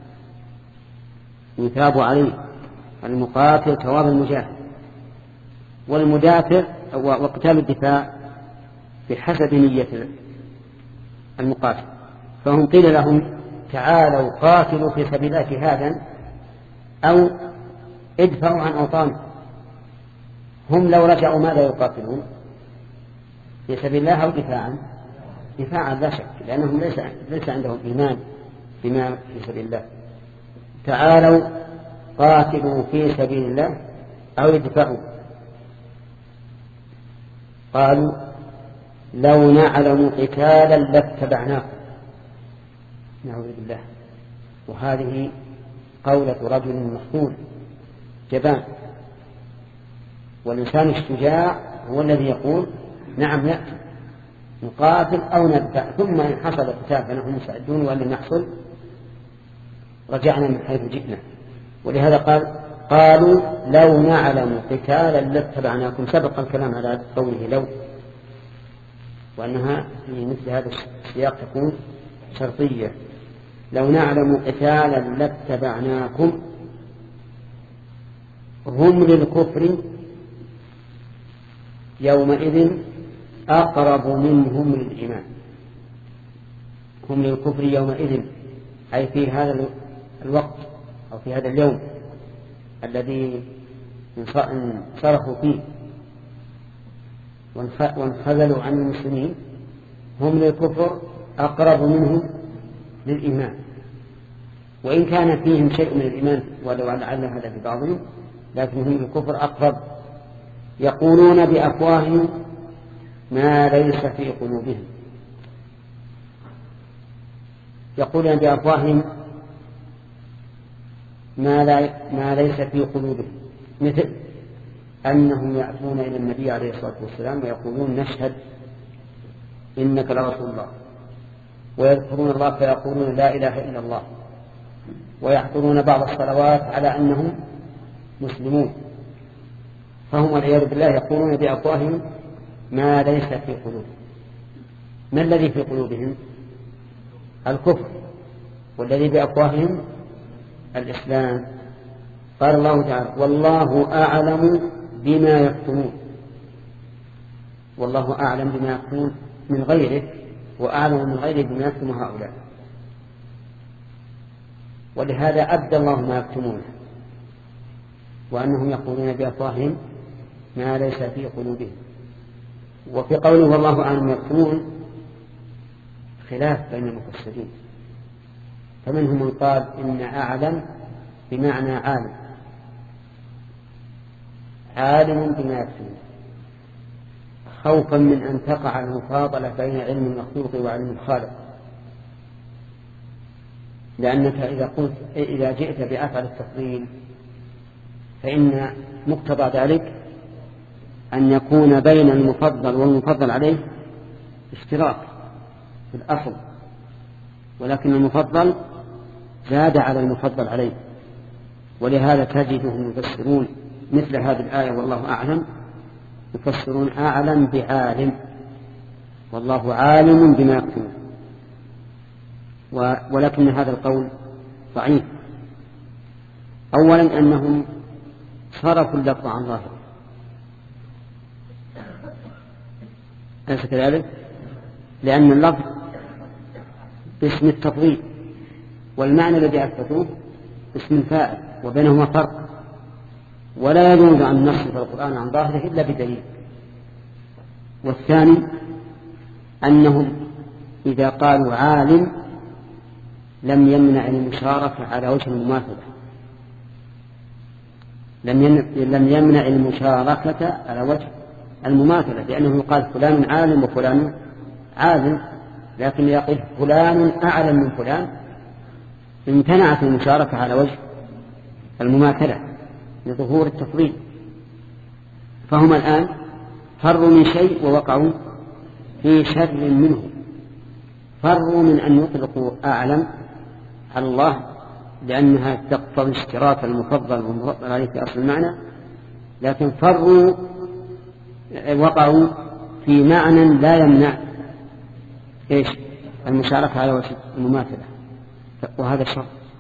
يثاب عليه المقاتل ثواب المجاهد، والمدافع وقتال الدفاع بحسب نية المقاتل. فهم قيل لهم تعالوا قاتلوا في سبيل الله جهادا أو ادفعوا عن أوطانكم. هم لو رجعوا ماذا يقاتلون؟ في سبيل الله أو دفاعا؟ دفاعا لا شك، لأنهم ليس, ليس عندهم إيمان بما في سبيل الله. تعالوا قاتلوا في سبيل الله أو ادفعوا. قالوا لو نعلم قتالا لاتبعناكم. نعوذ بالله. وهذه قولة رجل مخذول جبان. والإنسان الشجاع هو الذي يقول نعم نأتي نقاتل أو ندفع، ثم إن حصل قتال فنحن مستعدون، وأن لم يحصل رجعنا من حيث جئنا. ولهذا قال قالوا لو نعلم قتالا لاتبعناكم. سبق الكلام على قوله لو، وأنها في مثل هذا السياق تكون شرطية. لو نعلم قتالا لاتبعناكم. هم للكفر يومئذ أقرب منهم للإيمان. هم للكفر يومئذ أي في هذا الوقت أو في هذا اليوم الذي انصرفوا فيه وانخذلوا عن المسلمين. هم للكفر أقرب منهم للإيمان، وإن كان فيهم شيء من الإيمان ولو لعل هذا في بعضهم، لكنهم للكفر أقرب. يقولون بأفواههم ما ليس في قلوبهم. يقولون بأفواههم ما, لا ما ليس في قلوبهم، مثل أنهم يأتون إلى النبي عليه الصلاة والسلام ويقولون نشهد إنك لرسول الله، ويذكرون الله فيقولون لا إله إلا الله، ويحضرون بعض الصلوات على أنهم مسلمون. فهم والعياذ بالله يقولون بأفواههم ما ليس في قلوبهم. ما الذي في قلوبهم؟ الكفر، والذي بأفواههم الإسلام. قال الله تعالى والله أعلم بما يكتمون. والله أعلم بما يكتمون من غيره، وأعلم من غيره بما يكتم هؤلاء. ولهذا أبدى الله ما يكتمون، وأنهم يقولون بأفواههم ما ليس في قلوبهم. وفي قوله والله أعلم يكتمون خلاف بين المفسرين، فمنهم من قال إن أعلم بمعنى عالم، عالم بما يكتمون، خوفا من أن تقع المفاضلة بين علم المخلوق وعلم الخالق. لأنك إذا قلت إذا جئت بأفعل التفضيل فإن مقتضى ذلك أن يكون بين المفضل والمفضل عليه اشتراك في الأصل، ولكن المفضل زاد على المفضل عليه. ولهذا تجدهم يفسرون مثل هذه الآية والله أعلم، يفسرون أعلم بعالم، والله عالم بما يكتمون. ولكن هذا القول ضعيف. أولا أنهم صرفوا اللفظ عن ظاهره، أليس كذلك؟ لأن اللفظ باسم التفضيل، والمعنى الذي أثبتوه باسم الفاعل، وبينهما فرق، ولا يجوز أن نصرف القرآن عن ظاهره إلا بدليل. والثاني أنهم إذا قالوا عالم لم يمنع المشاركة على وجه المماثلة، لم يمنع المشاركة على وجه المماثلة، لأنه يقال فلان عالم وفلان عالم، لكن يقول فلان أعلم من فلان امتنعت المشاركة على وجه المماثلة لظهور التفضيل. فهم الآن فروا من شيء ووقعوا في شر منه، فروا من أن يطلقوا أعلم على الله لأنها تقتضي اشتراك المفضل والمفضل عليه في أصل المعنى، لكن فروا وقعوا في معنى لا يمنع إيش المشاركة على وجه المماثلة، وهذا شر.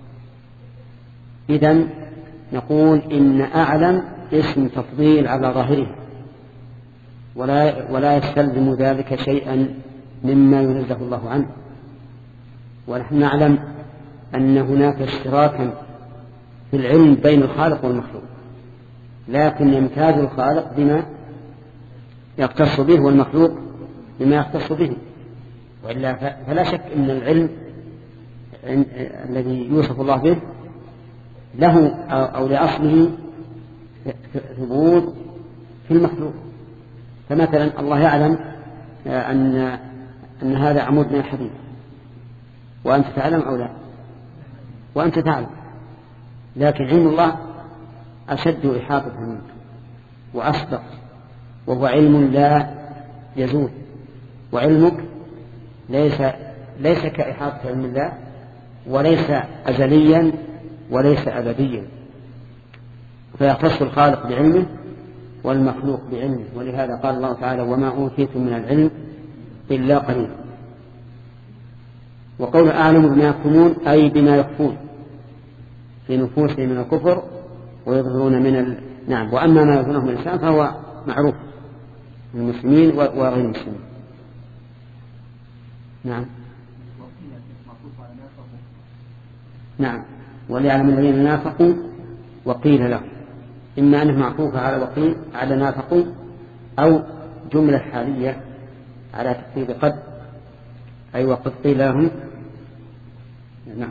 إذن نقول إن أعلم اسم تفضيل على ظاهره، ولا, ولا يستلزم ذلك شيئا مما ينزه الله عنه. ونحن نعلم أن هناك اشتراكا في العلم بين الخالق والمخلوق، لكن يمتاز الخالق بما يختص به والمخلوق بما يختص به، وإلا فلا شك أن العلم الذي يوصف الله به له أو لأصله ثبوت في المخلوق. فمثلا الله يعلم أن, أن هذا عمود من الحديد، وأنت تعلم أو لا؟ وأنت تعلم، لكن علم الله أشد إحاطة منك وأصدق، وهو علم لا يزول، وعلمك ليس ليس كإحاطة علم الله، وليس أزليا وليس أبديا، فيختص الخالق بعلمه والمخلوق بعلمه. ولهذا قال الله تعالى وما أوتيتم من العلم إلا قليلا. وقول أعلم بما يكتمون أي بما يخفون في نفوسهم من الكفر ويظهرون من ال... نعم. وأما ما يظهرونه من الإسلام فهو معروف للمسلمين وغير المسلمين. نعم نعم. وليعلم الذين نافقوا وقيل لهم، إما أنه معطوف على وقيل على نافقوا، أو جملة حالية على تقدير قد، أي وقد قيل لهم. نعم.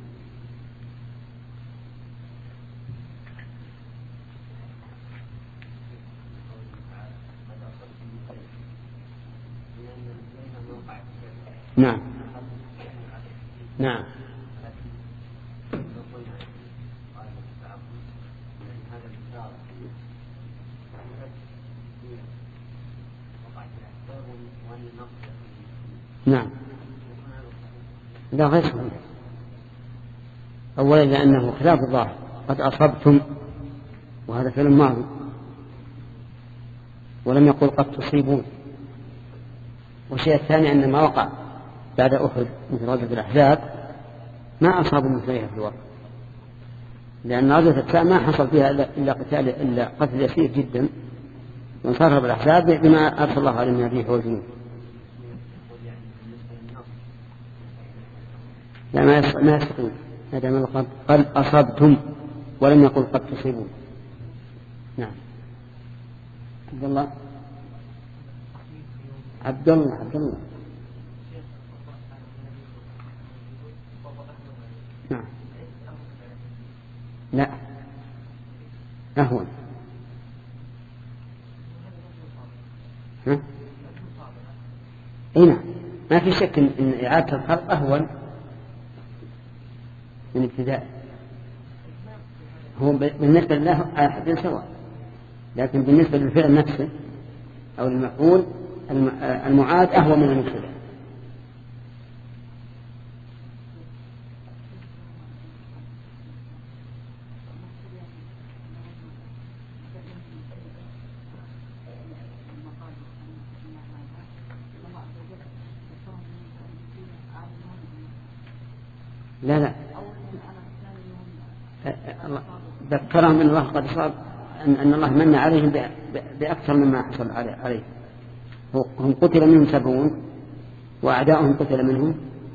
نعم نعم نعم. لا غير صحيح. أولا لأنه خلاف الظاهر، قد أصبتم وهذا فعل ماضي، ولم يقل قد تصيبون. والشيء الثاني أن ما وقع بعد أحد مثل غزوة الأحزاب ما أصابوا مثلها في الوقت، لأن غزوة الأحزاب ما حصل فيها إلا قتال إلا قتل يسير جدا، وانصرف الأحزاب بما أرسل الله عليه من الريح والجنود. لا ما يستقيم هذا من قد قد أصبتم ولم يقل قد تصيبون. نعم. عبد الله عبد الله عبد الله نعم. لا أهون. ها؟ نعم. ما في شك إن إعادة الخلق أهون من ابتداء. هو بالنسبة لله على حد سواء، لكن بالنسبة للفعل نفسه أو المفعول المعاد أهون من المبتدأ. لا لا ذكرهم أن الله قد صاب أن الله من عليهم بأكثر مما حصل عليه. هم قتل منهم سبعون وأعداؤهم قتل منهم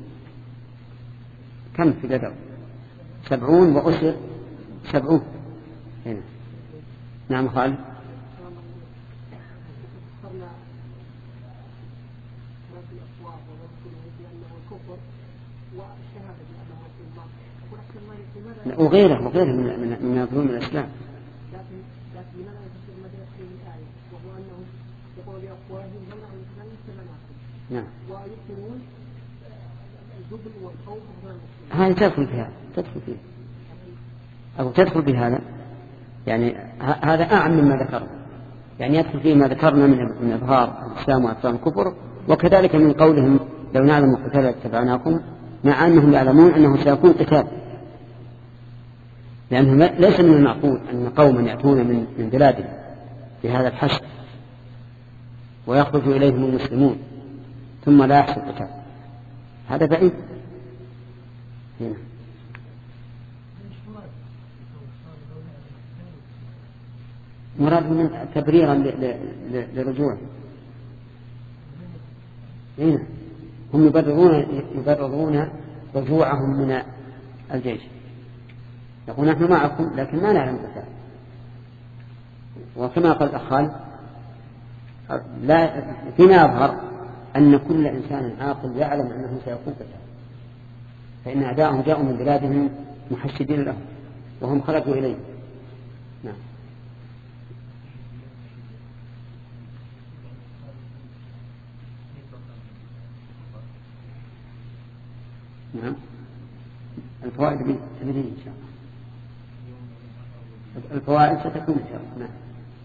كم في بدر؟ سبعون وأسر سبعون. هنا. نعم خالد. وغيره وغيره من من من أظلم الإسلام. لكن لكن لماذا يفسر المدى يدخل الآية وهو أنه يقول لأفواههم منع الإسلام كمناكم. نعم. ويكثرون الجبن والخوف من هذه تدخل فيها تدخل فيها أو تدخل بهذا يعني هذا أعم مما ذكرنا يعني يدخل فيه ما ذكرنا من من إظهار الإسلام وإبطال الكفر وكذلك من قولهم لو نعلم القتال اتبعناكم مع أنهم يعلمون أنه سيكون قتال لأنه ليس من المعقول أن قوما يأتون من من بلادهم بهذا الحشد ويخرج إليهم المسلمون ثم لا يحصل قتال هذا بعيد. هنا. مراد من تبريرا لرجوعهم. هنا هم يبررون يبررون رجوعهم من الجيش يقول نحن معكم لكن ما نعلم القتال وكما قال الأخال لا فيما يظهر أن كل إنسان عاقل يعلم أنه سيكون قتال فإن أعداءهم جاءوا من بلادهم محشدين لهم وهم خرجوا إليه. نعم. نعم الفوائد تدري إن شاء الله الفوائد ستكون إن شاء الله. نعم.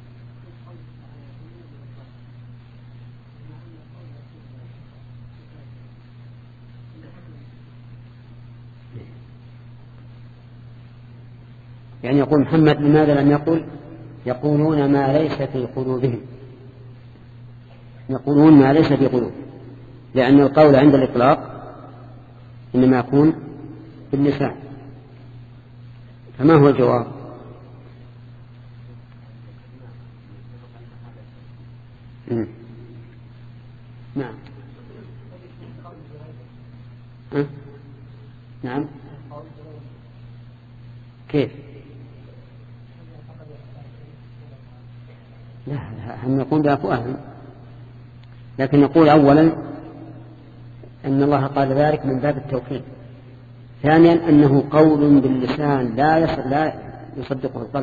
يعني يقول محمد لماذا لم يقل يقولون ما ليس في قلوبهم يقولون ما ليس في قلوبهم لأن القول عند الإطلاق إنما يكون باللسان. فما هو الجواب؟ مم. نعم. أه؟ نعم كيف؟ لا هم يقول بأفواههم لكن نقول أولا أن الله قال ذلك من باب التوكيد. ثانيا أنه قول باللسان لا لا يصدقه القلب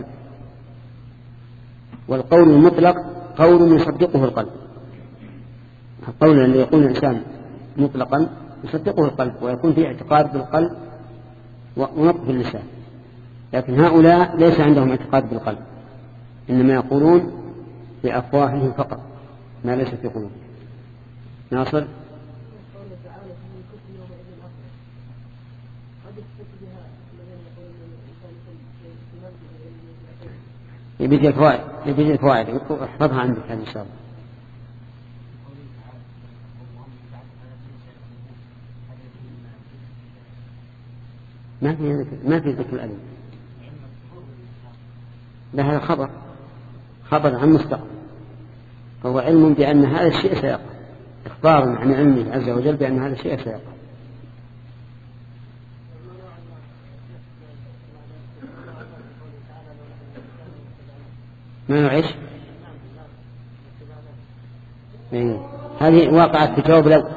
والقول المطلق قول يصدقه القلب. القول الذي يقول الإنسان مطلقا يصدقه القلب ويكون فيه اعتقاد بالقلب ونطق باللسان لكن هؤلاء ليس عندهم اعتقاد بالقلب إنما يقولون بأفواههم فقط ما ليس في قلوبهم. ناصر. يبيج الفوائد يبيج الفوائد احفظها عندك إن شاء الله. ما في ما في ذكر الألم ده هذا خبر خبر عن مستقبل فهو علم بأن هذا الشيء سيقع إخبار عن علمه عز وجل بأن هذا الشيء سيقع. ما نعيش إيه. هذه واقعت في جواب لو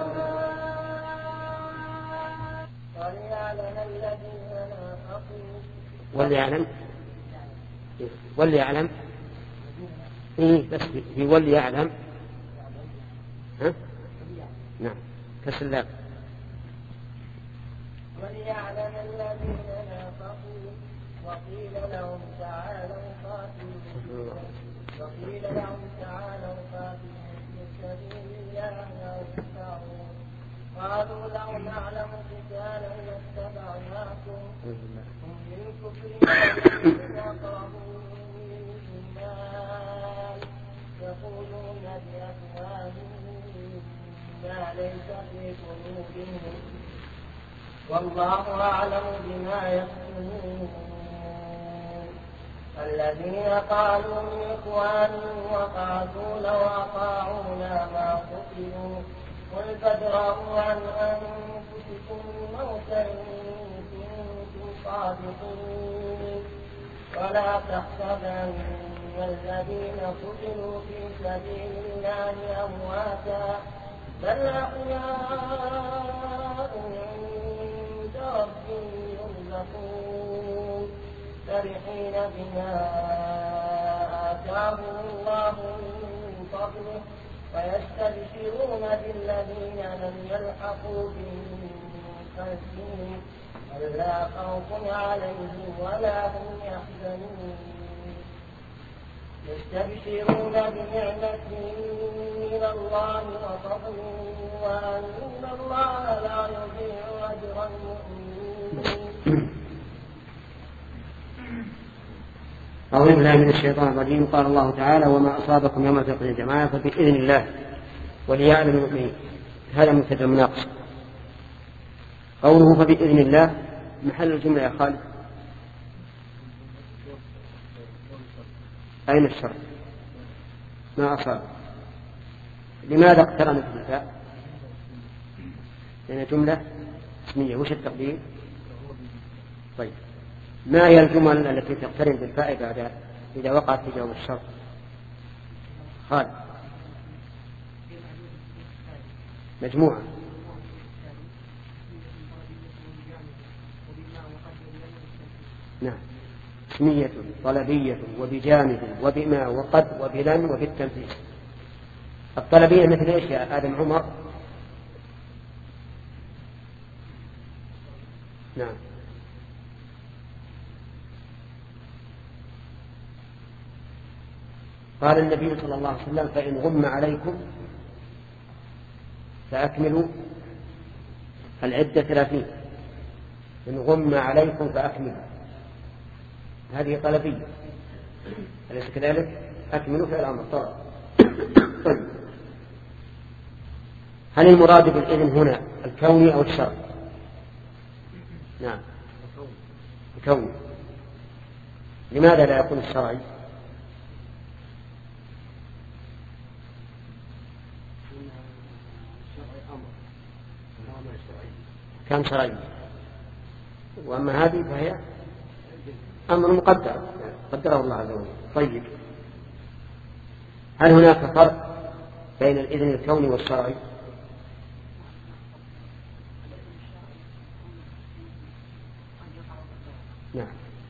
وليعلم وليعلم إيه بس في وليعلم ها نعم كسلاب وليعلم الذين نافقوا وقيل لهم تعالوا قاتلوا وقيل لهم تعالوا قاتلوا في سبيل الله أو ادفعوا قالوا لو نعلم قتالا لاتبعناكم هم للكفر يقربون الإيمان يقولون بأفواههم ما ليس في قلوبهم والله أعلم بما يكتمون. الذين قالوا لإخوانهم وقعدوا لو أطاعونا ما قتلوا قل فادرءوا عن أنفسكم الموت إن كنتم صادقين ولا تحسبن الذين قتلوا في سبيل الله أمواتا بل أحياء عند ربهم يرزقون فرحين بما آتاهم الله من فضله ويستبشرون بالذين لم يلحقوا بهم من خلفهم ألا خوف عليهم ولا هم يحزنون يستبشرون بنعمة من الله وفضل وأن الله لا يضيع أجر المؤمنين. أعوذ بالله من الشيطان الرجيم. قال الله تعالى وما أصابكم يوم التقى الجمعان فبإذن الله وليعلم المؤمنين. هذا مبتدأ مناقص. قوله فبإذن الله محل الجملة يا خالد أين الشرط؟ ما أصاب. لماذا اقترنت بالفاء؟ لأن جملة اسمية. وش التقدير؟ طيب ما هي الجمل التي تقترن بالفاء بعد إذا وقعت في جواب الشرط؟ خالد مجموعة. نعم اسمية طلبية وبجانب وبما وقد وبلن وبالتنفيذ. الطلبية مثل ايش يا آدم عمر؟ نعم قال النبي صلى الله عليه وسلم فإن غم عليكم فأكملوا العدة ثلاثين. إن غم عليكم فأكملوا هذه طلبية أليس كذلك؟ أكملوا في الأمر طلب. طيب هل المراد بالإذن هنا الكوني أو الشرعي؟ نعم الكوني. لماذا لا يكون الشرعي؟ كان شرعي وأما هذه فهي أمر مقدر قدره الله عز وجل. طيب هل هناك فرق بين الإذن الكوني والشرعي؟ نعم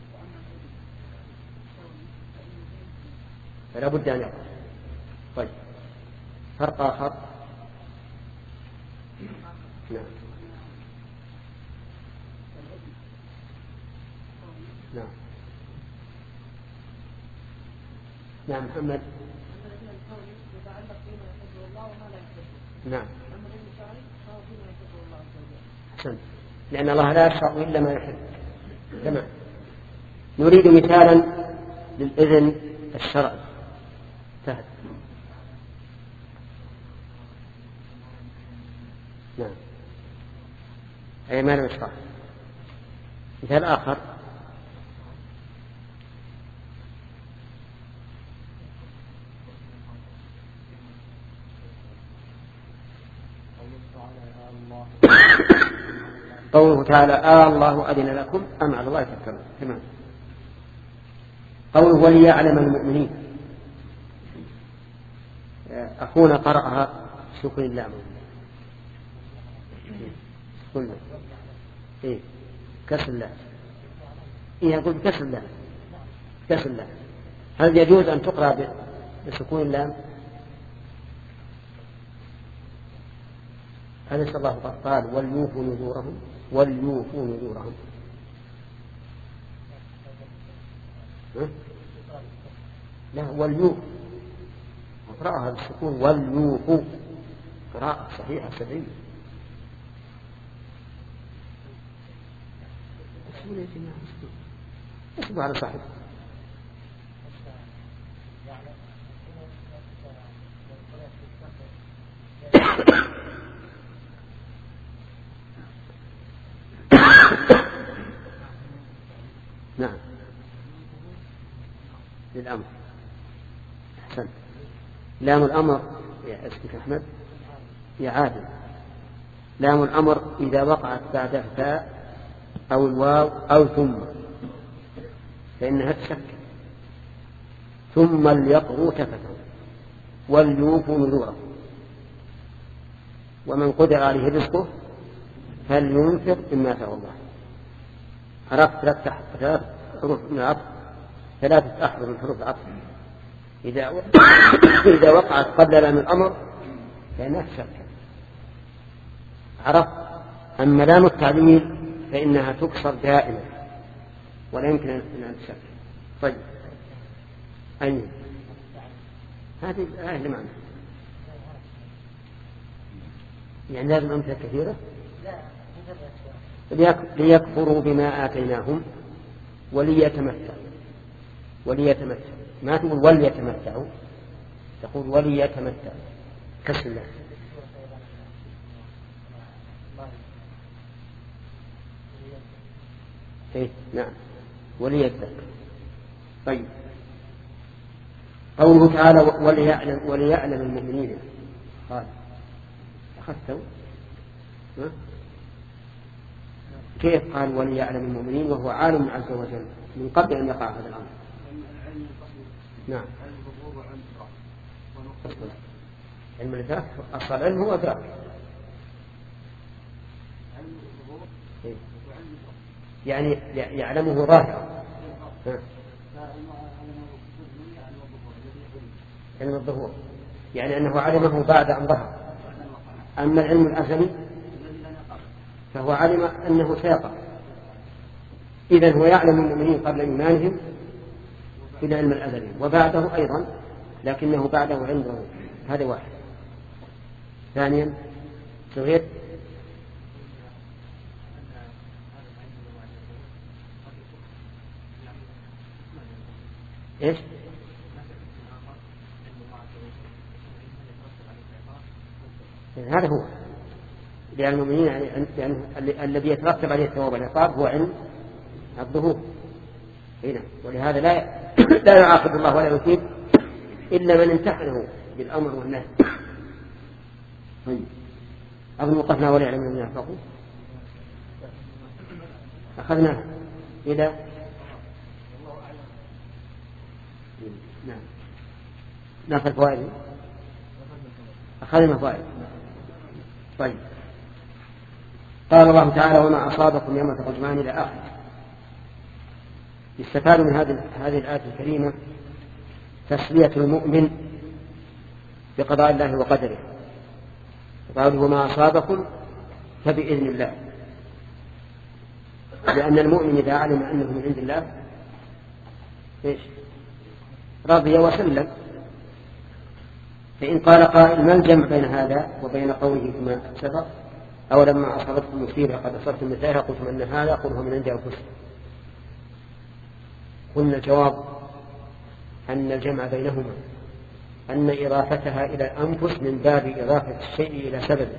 فلا بد أن يقع. طيب فرق آخر. نعم نعم نعم محمد. نعم حسن لأن الله لا يشرع إلا ما يحب. تمام. نريد مثالا للإذن الشرعي. فهد. نعم أي ما لم يشرع. مثال آخر. قوله تعالى آه الله أذن لكم أم على الله تذكرون. تمام. قوله وليعلم المؤمنين. أخونا قرأها شكر الله قلنا إيه كسر الله. إيه أقول كسر الله كسر الله. هل يجوز أن تقرأ بسكون اللام؟ أليس الله قال وليوفوا نذورهم وليوفوا نذورهم؟ لا وليوف اقرأها بالسكون وليوفوا قراءة صحيحة سبعية. اسمع على صاحب. للأمر. أحسن. لام الأمر يا اسمك أحمد يا عادل، لام الأمر إذا وقعت بعد التاء أو الواو أو ثم فإنها تشكل. ثم ليقضوا تفتهم وليوفوا نذورهم ومن قدر عليه رزقه فلينفق مما آتاه الله. عرفت ثلاث حروف من العطف، ثلاثة أحرف من حروف العطف إذا إذا وقعت قبل لام الأمر فإنها تشكل. عرفت. أما لام التعليل فإنها تكسر دائما ولا يمكن أن تشكل. طيب أين هذه الآية لمعنى يعني لازم أمثلة كثيرة ليكفروا بما آتيناهم وليتمتعوا. وليتمتعوا ما تقول وليتمتعوا، تقول وليتمتعوا كسر الله. إيه نعم وليذكر. طيب قوله تعالى وليعلم, وليعلم المؤمنين قال أخذته كيف قال وليعلم المؤمنين وهو عالم عز وجل من قبل أن يقع هذا الأمر؟ نعم علم الإدراك أصل العلم هو إدراك. يعني يعلمه ظاهرا علم الظهور يعني أنه علمه بعد أن ظهر. أما العلم الأزلي فهو علم أنه سيقع. إذن هو يعلم المؤمنين قبل إيمانهم في العلم الأزلي وبعده أيضا لكنه بعده عنده. هذا واحد. ثانيا سغير إيش هذا هو لأن المؤمنين يعني الذي يترتب عليه الثواب والعقاب هو علم الظهور هنا. ولهذا لا لا يعاقب الله ولا يثيب إلا من امتحنه بالأمر والنهي. طيب أظن وقفنا وليعلم من ينفقوا أخذنا إلى نعم ناخذ فوائد أخذنا فوائد. طيب قال الله تعالى وما أصابكم يوم التقى الجمعان إلى آخره. يستفاد من هذه هذه الآية الكريمة تسلية المؤمن بقضاء الله وقدره. قال وما أصابكم فبإذن الله، لأن المؤمن إذا علم أنه من عند الله إيش رضي وسلم. فإن قال قائل ما الجمع بين هذا وبين قوله كما سبق أو لما أصابتكم مصيبة قد أصبتم مثلها قلتم أن هذا قل هو من عند أنفسكم؟ قلنا الجواب أن الجمع بينهما أن إضافتها إلى الأنفس من باب إضافة الشيء إلى سببه،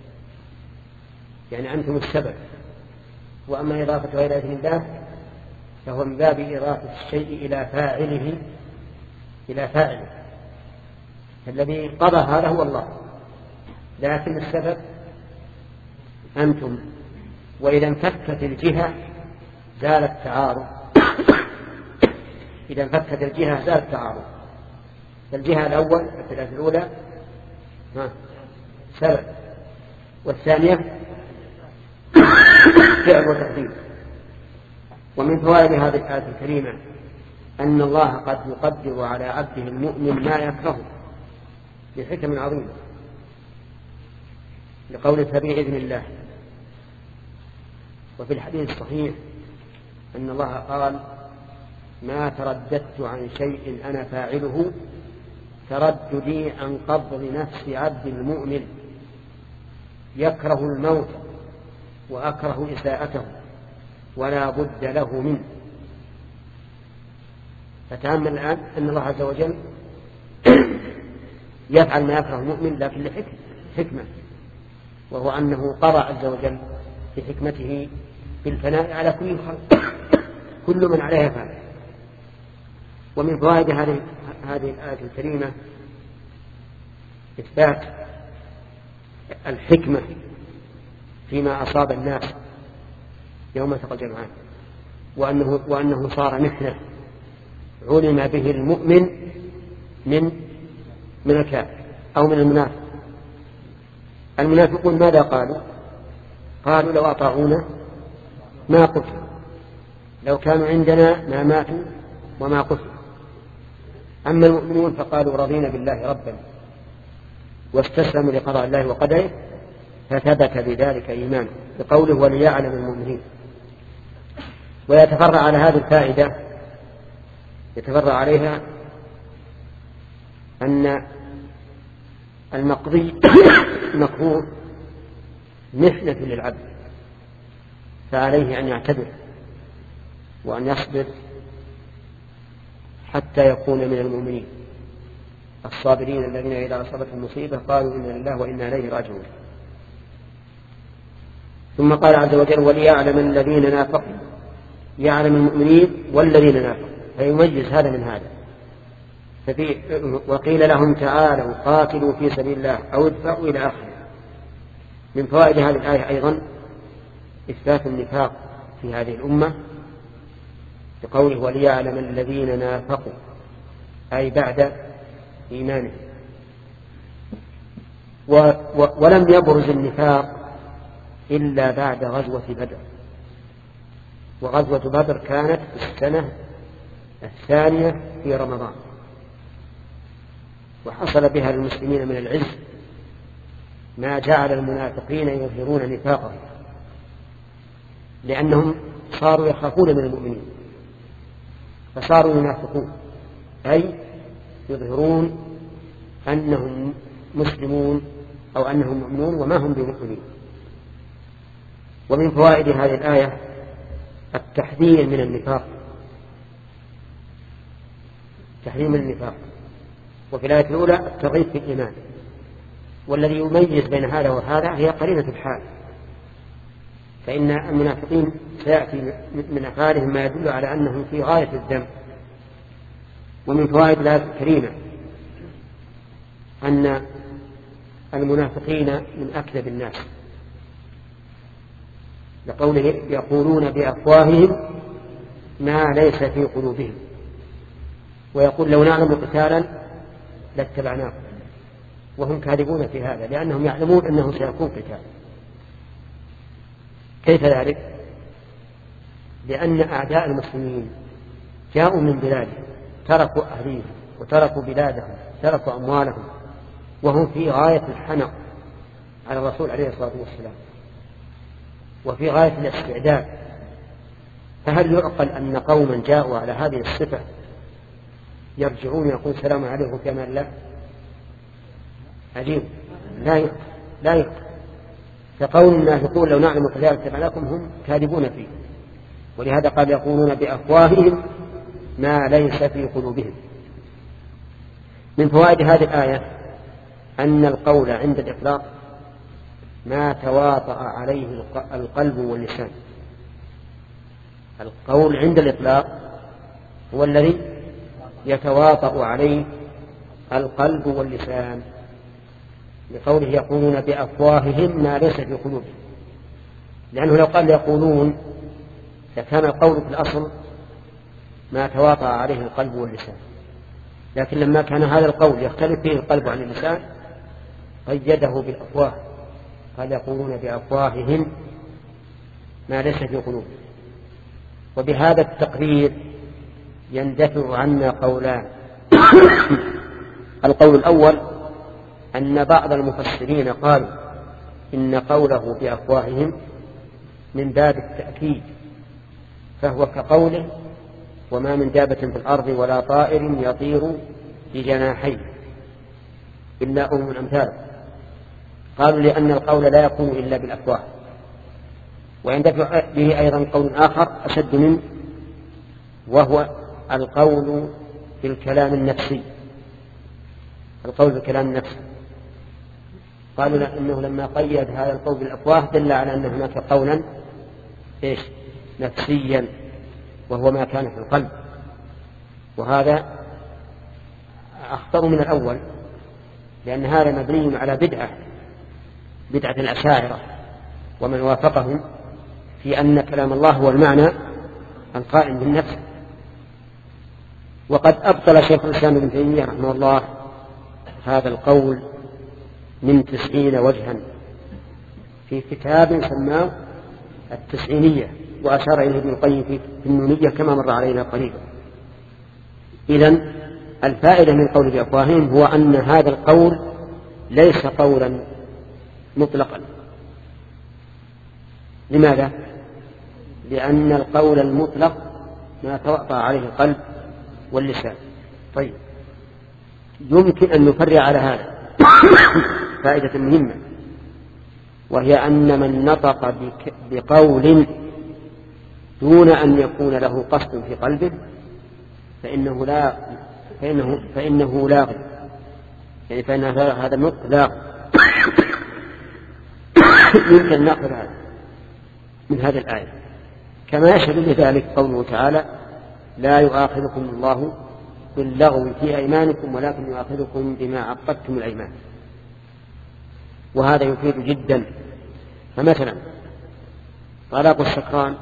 يعني أنتم السبب. وأما إضافتها إلى إذن الله فهو من باب إضافة الشيء إلى فاعله إلى فاعله. الذي قضى هذا هو الله لكن السبب أنتم. وإذا انفكت الجهة زال التعارض. إذا انفكت الجهة زال التعارض. الجهة الأول الثلاثة الأولى سبب والثانية فعل وتقدير. ومن فوائد هذه الآية الكريمة أن الله قد يقدر على عبده المؤمن ما يكرهه بحكم عظيمة لقول فبإذن الله. وفي الحديث الصحيح أن الله قال ما ترددت عن شيء أنا فاعله ترددي عن قبض نفس عبد المؤمن يكره الموت وأكره إساءته ولا بد له منه. فتأمل الآن أن الله عز وجل يفعل ما يكره المؤمن لكن لحكمة، وهو أنه قضى عز وجل بحكمته بالفناء على كل خلق كل من عليها فان. ومن فوائد هذه هذه الآية الكريمة إثبات الحكمة فيما أصاب الناس يوم التقى الجمعان، وأنه, وأنه صار محنة علم به المؤمن من من الكافر أو من المنافق. المنافقون ماذا قالوا؟ قالوا لو أطاعونا ما قتلوا، لو كانوا عندنا ما ماتوا وما قتلوا. أما المؤمنون فقالوا رضينا بالله ربا واستسلموا لقضاء الله وقدره، فثبت بذلك إيمان بقوله وليعلم المؤمنين. ويتفرع على هذه الفائدة يتفرع عليها أن المقضي مكروه محنة للعبد، فعليه أن يعتبر وأن يصبر حتى يكون من المؤمنين الصابرين الذين إذا أصابتهم مصيبة قالوا إنا لله وإنا إليه راجعون. ثم قال عز وجل وليعلم الذين نافقوا، يعلم المؤمنين والذين نافقوا، فيميز هذا من هذا. ففي وقيل لهم تعالوا قاتلوا في سبيل الله أو ادفعوا إلى آخره. من فوائد هذه الآية أيضا إثبات النفاق في هذه الأمة بقوله وليعلم الذين نافقوا، أي بعد إيمانه. و و ولم يبرز النفاق إلا بعد غزوة بدر، وغزوة بدر كانت في السنة الثانية في رمضان، وحصل بها للمسلمين من العز ما جعل المنافقين يظهرون نفاقهم، لأنهم صاروا يخافون من المؤمنين فصاروا ينافقون، أي يظهرون أنهم مسلمون أو أنهم مؤمنون وما هم بمؤمنين. ومن فوائد هذه الآية التحذير من النفاق، تحذير من النفاق. وفي الآية الأولى الترغيب في الإيمان، والذي يميز بين هذا وهذا هي قرينة الحال، فإن المنافقين سيأتي من أفعالهم ما يدل على أنهم في غاية الذنب. ومن فوائد الآية الكريمة أن المنافقين من أكذب الناس، لقوله يقولون بأفواههم ما ليس في قلوبهم، ويقول لو نعلم قتالا لاتبعناكم، وهم كاذبون في هذا لأنهم يعلمون أنه سيكون قتال. كيف ذلك؟ لأن أعداء المسلمين جاءوا من بلادهم، تركوا أهليهم وتركوا بلادهم، تركوا أموالهم، وهم في غاية الحنق على الرسول عليه الصلاة والسلام وفي غاية الاستعداد. فهل يعقل أن قوما جاءوا على هذه الصفة يرجعون يقول السلام عليكم في أمان الله؟ عجيب، لا يعقل لا يعقل. فقول الناس يقول لو نعلم كذلك اتبعناكم هم كاذبون فيه، ولهذا قال يقولون بأفواههم ما ليس في قلوبهم. من فوائد هذه الآية أن القول عند الإطلاق ما تواطأ عليه القلب واللسان. القول عند الإطلاق هو الذي يتواطأ عليه القلب واللسان، لقوله يقولون بأفواههم ما ليس في قلوبهم، لأنه لو قال يقولون لكان القول في الأصل ما تواطأ عليه القلب واللسان، لكن لما كان هذا القول يختلف فيه القلب عن اللسان قيده بالأفواه، قال يقولون بأفواههم ما ليس في قلوبهم. وبهذا التقرير يندفع عنا قولان. القول الأول أن بعض المفسرين قالوا إن قوله بأفواههم من باب التأكيد، فهو كقوله وما من دابة في الأرض ولا طائر يطير بجناحيه إلا أم الأمثال. قالوا لأن القول لا يكون إلا بالأفواه. ويندفع به أيضا قول آخر أشد منه، وهو القول بالكلام النفسي. القول بالكلام النفسي قالوا إنه لما قيد هذا القول بالأفواه دل على أن هناك قولا إيش نفسيا، وهو ما كان في القلب. وهذا أخطر من الأول، لأن هذا مبني على بدعة بدعة الأشاعرة ومن وافقهم في أن كلام الله هو المعنى القائم بالنفس. وقد أبطل شيخ الإسلام ابن تيمية رحمه الله هذا القول من تسعين وجها في كتاب سماه التسعينية، وأشار إليه ابن القيم في النونية كما مر علينا قريبا. إذن الفائدة من قول بأفواههم هو أن هذا القول ليس قولا مطلقا. لماذا؟ لأن القول المطلق ما توطأ عليه القلب واللسان. طيب، يمكن أن نفرع على هذا فائدة مهمة، وهي أن من نطق بقول دون أن يكون له قصد في قلبه فإنه لا فإنه فإنه لاغ، يعني فإن هذا النطق لاغ. يمكن أن نأخذ هذا من هذه الآية، كما يشهد لذلك قوله تعالى: لا يؤاخذكم الله باللغو في أيمانكم ولكن يؤاخذكم بما عقدتم الأيمان. وهذا يفيد جدا. فمثلا طلاق السكران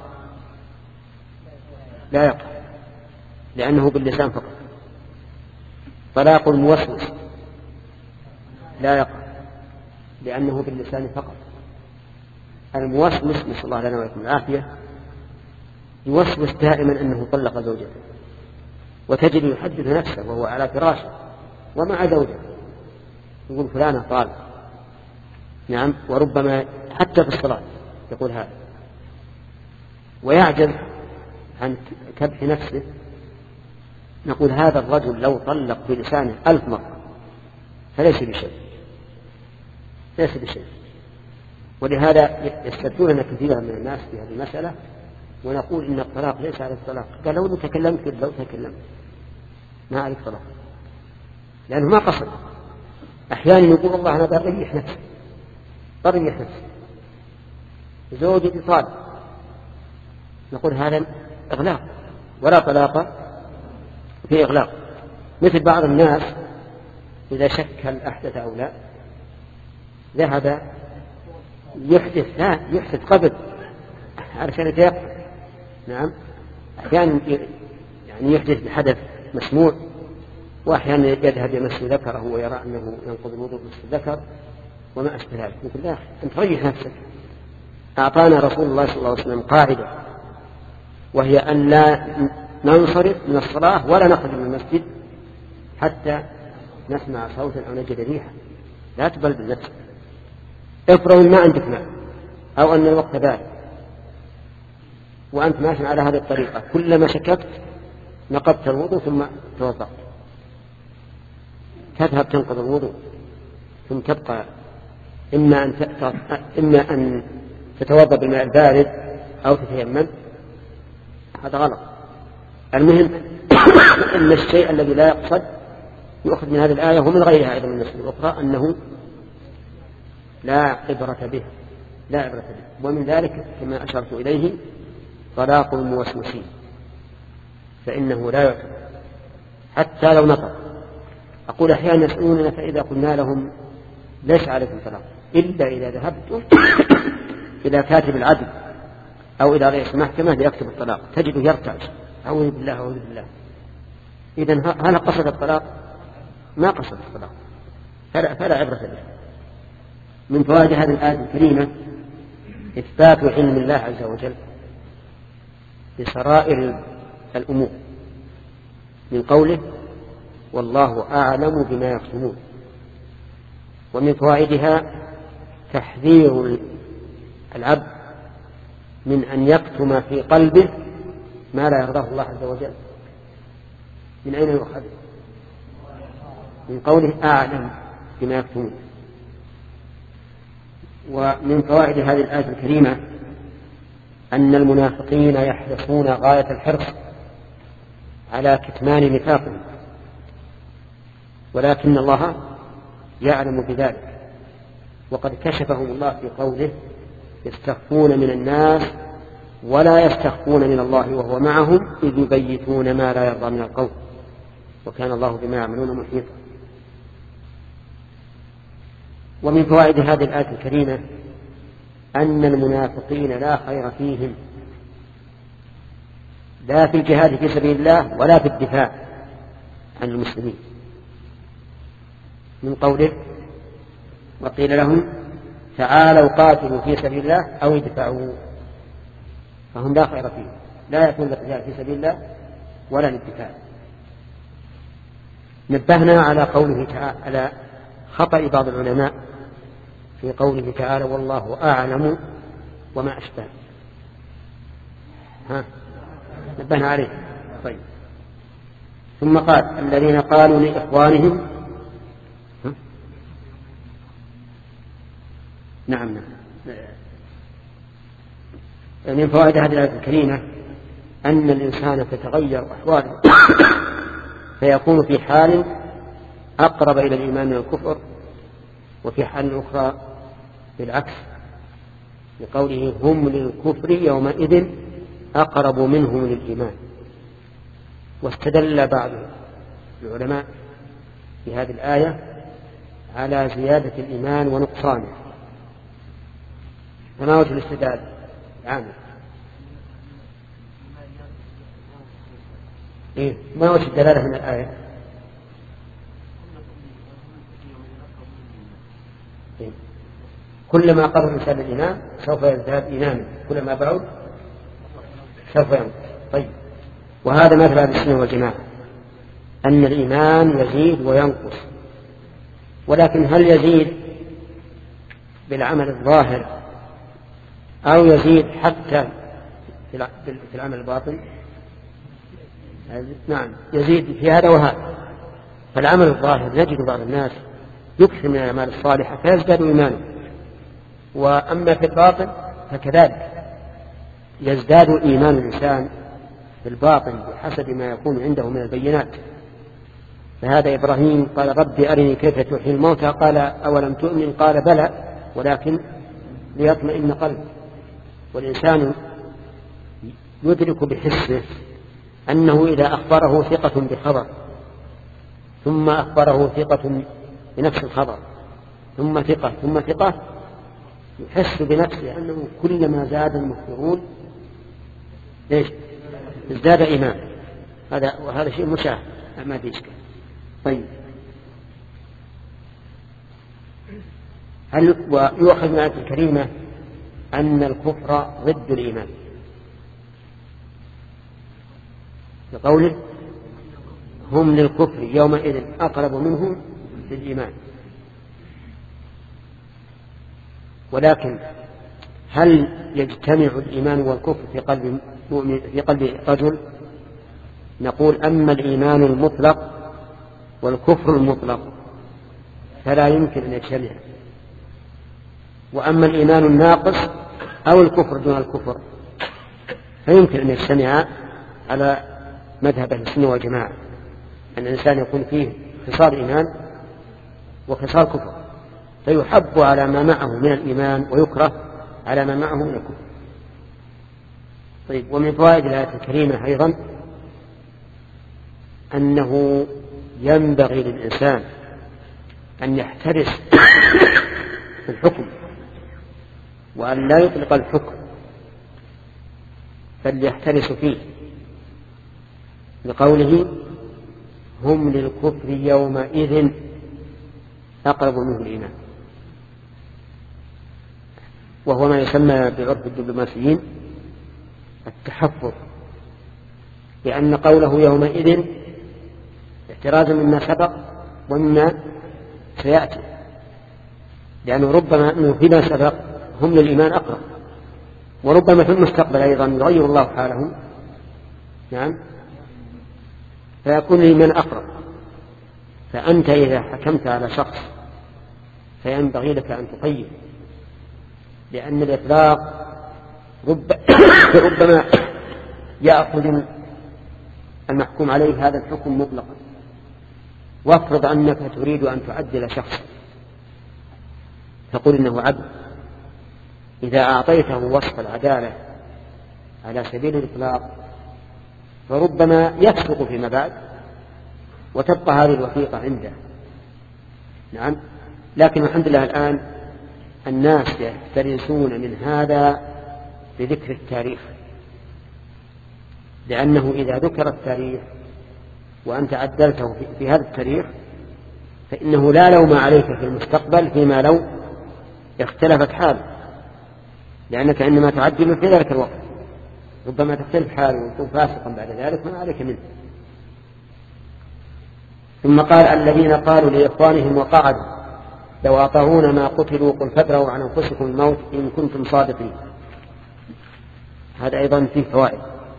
لا يقع لأنه باللسان فقط. طلاق الموسوس لا يقع لأنه باللسان فقط. الموسوس نسأل الله لنا ولكم العافية يوسوس دائما أنه طلق زوجته، وتجد يحدث نفسه وهو على فراشه ومع زوجته يقول فلانة طالق. نعم، وربما حتى في الصلاة يقول هذا، ويعجز عن كبح نفسه. نقول هذا الرجل لو طلق بلسانه ألف مرة فليس بشيء، ليس بشيء. ولهذا يستدلون كثيرا من الناس في هذه المسألة، ونقول إن الطلاق ليس على الطلاق. قال لو تكلمت لو تكلمت ما عليك طلاق، لأنه ما قصد. أحيانا يقول الله أنا بريح نفسي بريح نفسي زوجي طالق، نقول هذا إغلاق، ولا طلاق في إغلاق. مثل بعض الناس إذا شك هل أحدث أو لا ذهب يحدث لا يحدث قبل عشان يتيقن. نعم، أحيانا يعني يحدث بحدث مسموع، وأحيانا يذهب يمس ذكره ويرى أنه ينقض الوضوء مس الذكر وما أشبه ذلك. يقول لا، أنت ريح نفسك. أعطانا رسول الله صلى الله عليه وسلم قاعدة، وهي أن لا ننصرف من الصلاة ولا نخرج من المسجد حتى نسمع صوتا أو نجد ريحا. لا تبلبل نفسك. افرض ما عندك ماء أو أن الوقت بارد وأنت ماشي على هذه الطريقة، كلما شككت نقضت الوضوء ثم توضأت. تذهب تنقض الوضوء ثم تبقى إما أن إما أن تتوضأ بالماء البارد أو تتيمم. هذا غلط. المهم أن الشيء الذي لا يقصد يؤخذ من هذه الآية ومن غيرها أيضا من النصوص الأخرى أنه لا عبرة به لا عبرة به. ومن ذلك كما أشرت إليه طلاق الموسوسين، فإنه لا يعتبر حتى لو نطق. أقول أحيانا يسألوننا فإذا قلنا لهم ليس عليكم طلاق إلا إذا ذهبتم إلى كاتب العدل أو إلى رئيس المحكمة ليكتب الطلاق، تجده يرتعش أعوذ بالله أعوذ بالله. إذن هل قصد الطلاق؟ ما قصد الطلاق، فلا, فلا عبرة به. من فوائد هذه الآية الكريمة إثبات علم الله عز وجل بسرائر الأمور، من قوله والله أعلم بما يكتمون. ومن فوائدها تحذير العبد من أن يكتم في قلبه ما لا يرضاه الله عز وجل. من أين يؤخذ؟ من قوله أعلم بما يكتمون. ومن فوائد هذه الآية الكريمة أن المنافقين يحرصون غاية الحرص على كتمان نفاقهم، ولكن الله يعلم بذلك، وقد كشفهم الله في قوله يستخفون من الناس ولا يستخفون من الله وهو معهم إذ يبيتون ما لا يرضى من القول. وكان الله بما يعملون محيطا. ومن فوائد هذه الآية الكريمة أن المنافقين لا خير فيهم لا في الجهاد في سبيل الله ولا في الدفاع عن المسلمين، من قوله وقيل لهم تعالوا قاتلوا في سبيل الله أو ادفعوا، فهم لا خير فيهم، لا يكون للقتال في سبيل الله ولا للدفاع. نبهنا على قوله تعالى على خطأ بعض العلماء في قوله تعالى والله أعلم وما أشبه، ها نبهنا عليه. طيب ثم قال الذين قالوا لإخوانهم ها؟ نعم نعم. من فوائد هذه الآية الكريمة أن الإنسان تتغير أحواله فيكون في حال أقرب إلى الإيمان من الكفر، وفي حال أخرى بالعكس، لقوله هم للكفر يومئذ أقرب منه من الإيمان. واستدل بعض العلماء في هذه الآية على زيادة الإيمان ونقصانه. فما وجه الاستدلال عامل؟ إيه؟ ما وجه الدلالة من الآية؟ إيه؟ كلما قرب الإنسان الإيمان سوف يزداد إيمانا، كلما بعد سوف ينقص. طيب وهذا مثل أهل السنة والجماعة أن الإيمان يزيد وينقص، ولكن هل يزيد بالعمل الظاهر أو يزيد حتى في العمل الباطن؟ نعم يزيد في هذا وهذا. فالعمل الظاهر نجد بعض الناس يكثر من الأعمال الصالحة فيزداد إيمانه، وأما في الباطن فكذلك يزداد إيمان الإنسان في الباطن بحسب ما يكون عنده من البينات. فهذا إبراهيم قال رب أرني كيف تحيي الموتى، قال أولم تؤمن، قال بلى ولكن ليطمئن قلبي. والإنسان يدرك بحسه أنه إذا أخبره ثقة بخبر ثم أخبره ثقة بنفس الخبر ثم ثقة ثم ثقة يحس بنفسه أنه كلما زاد المخبرون ليش ازداد إيمان. هذا وهذا شيء مشاهد ما في إشكال. طيب هل ويؤخذ من الآية الكريمة أن الكفر ضد الإيمان لقوله هم للكفر يومئذ أقرب منهم للإيمان. ولكن هل يجتمع الإيمان والكفر في قلب مؤمن في قلب رجل؟ نقول أما الإيمان المطلق والكفر المطلق فلا يمكن أن يجتمع، وأما الإيمان الناقص أو الكفر دون الكفر فيمكن أن يجتمع على مذهب أهل السنة والجماعة، أن الإنسان يكون فيه خصال إيمان وخصال كفر، فيحب على ما معه من الإيمان ويكره على ما معه من الكفر. طيب ومن فوائد الآية الكريمة أيضا أنه ينبغي للإنسان أن يحترس في الحكم وأن لا يطلق الحكم بل يحترس فيه، لقوله هم للكفر يومئذ أقرب منه الإيمان، وهو ما يسمى بعرف الدبلوماسيين التحفظ، لأن قوله يومئذ احترازا مما سبق ومما سيأتي، لأنه ربما أنه فيما سبق هم للإيمان أقرب، وربما في المستقبل أيضا يغير الله حالهم نعم فيكون الإيمان أقرب. فأنت إذا حكمت على شخص فينبغي لك أن تقيم، لأن الإطلاق رب ربما يأخذ المحكوم عليه هذا الحكم مطلقا. وافرض أنك تريد أن تعدل شخصا تقول إنه عبد، إذا أعطيته وصف العدالة على سبيل الإطلاق فربما يفسق فيما بعد وتبقى هذه الوثيقة عنده. نعم. لكن الحمد لله الآن الناس يفترسون من هذا بذكر التاريخ، لأنه إذا ذكر التاريخ وأنت عدلته في هذا التاريخ فإنه لا لوم عليك في المستقبل فيما لو اختلفت حاله، لأنك عندما تعدل في ذلك الوقت ربما تختلف حاله ويكون فاسقا بعد ذلك ما عليك منه. ثم قال الذين قالوا لإخوانهم وقعدوا لو أطاعون ما قتلوا قل فادروا عن أنفسكم الموت إن كنتم صادقين. هذا أيضا فيه فوائد.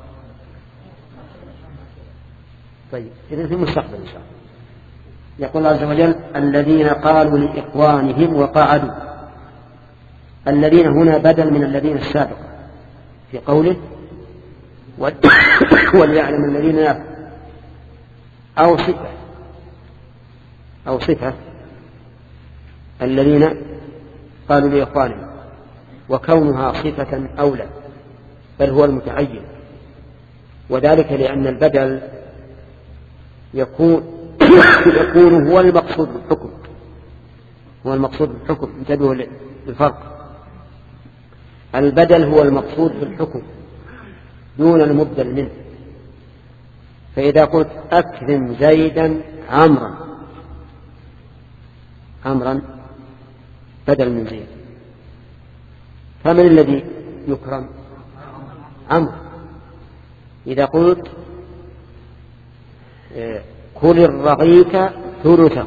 طيب إذن في المستقبل إن شاء الله. يقول الله عز وجل الذين قالوا لإخوانهم وقعدوا. الذين هنا بدل من الذين السابقة في قوله وليعلم الذين يعلم أو صفة أو صفة الذين قالوا لإخوانهم، وكونها صفة أولى بل هو المتعين، وذلك لأن البدل يكون يكون هو المقصود بالحكم هو المقصود بالحكم انتبهوا للفرق. البدل هو المقصود بالحكم دون المبدل منه. فإذا قلت أكرم زيدا عمرا عمرا بدل من زيد، فمن الذي يكرم؟ عمرو. إذا قلت كل الرغيف ثلثه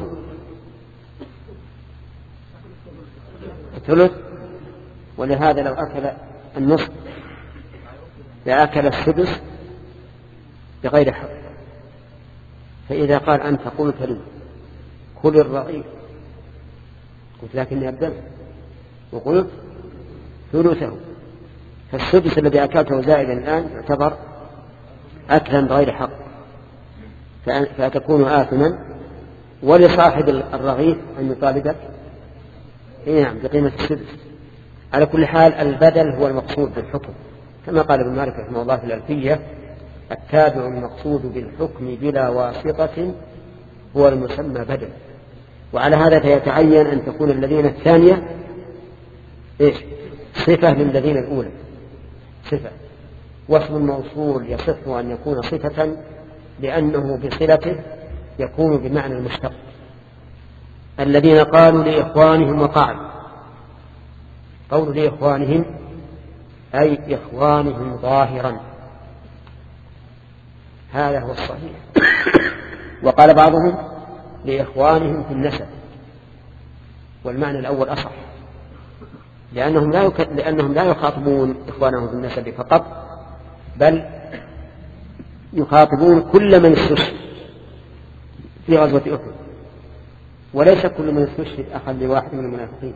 ثلث، ولهذا لو أكل النصف لأكل السدس بغير حق. فإذا قال أنت قلت لي كل الرغيف قلت لكني أبدل وقلت ثلثه، فالسدس الذي أكلته زائدا الآن يعتبر أكلا بغير حق فتكون آثما، ولصاحب الرغيف أن يطالبك نعم بقيمة السدس. على كل حال البدل هو المقصود بالحكم، كما قال ابن مالك رحمه الله في الألفية التابع المقصود بالحكم بلا واسطة هو المسمى بدل. وعلى هذا فيتعين أن تكون الذين الثانية إيش؟ صفة للذين الأولى، صفة. واسم الموصول يصف أن يكون صفة لأنه بصلته يكون بمعنى المشتق. الذين قالوا لإخوانهم وقعدوا، قولوا لإخوانهم أي إخوانهم ظاهرا، هذا هو الصحيح. وقال بعضهم لإخوانهم في النسب، والمعنى الأول أصح، لأنهم لا يك... لأنهم لا يخاطبون إخوانهم في النسب فقط، بل يخاطبون كل من استشهد في غزوة أحد، وليس كل من استشهد أخا لواحد من المنافقين.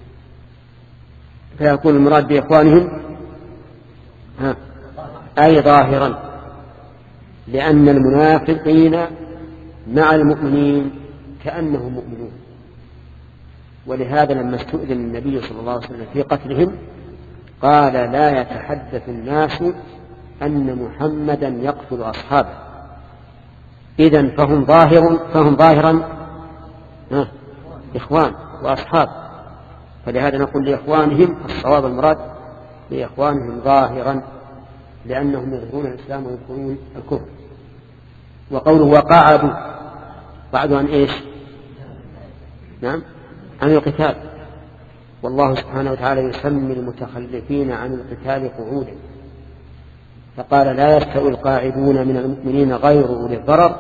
فيكون المراد بإخوانهم ها أي ظاهرا، لأن المنافقين مع المؤمنين كأنهم مؤمنون. ولهذا لما استؤذن النبي صلى الله عليه وسلم في قتلهم قال لا يتحدث الناس أن محمدا يقتل أصحابه. إذن فهم ظاهر فهم ظاهرا إخوان وأصحاب، فلهذا نقول لإخوانهم الصواب المراد لإخوانهم ظاهرا، لأنهم يظهرون الإسلام ويظهرون الكفر. وقوله وقعدوا، قعدوا عن إيش؟ نعم عن القتال، والله سبحانه وتعالى يسمي المتخلفين عن القتال قعودا، فقال لا يستوي القاعدون من المؤمنين غير أولي الضرر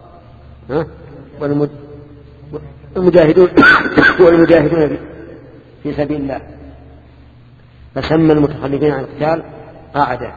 والمجاهدون والمجاهدون في سبيل الله، فسمى المتخلفين عن القتال قاعدا.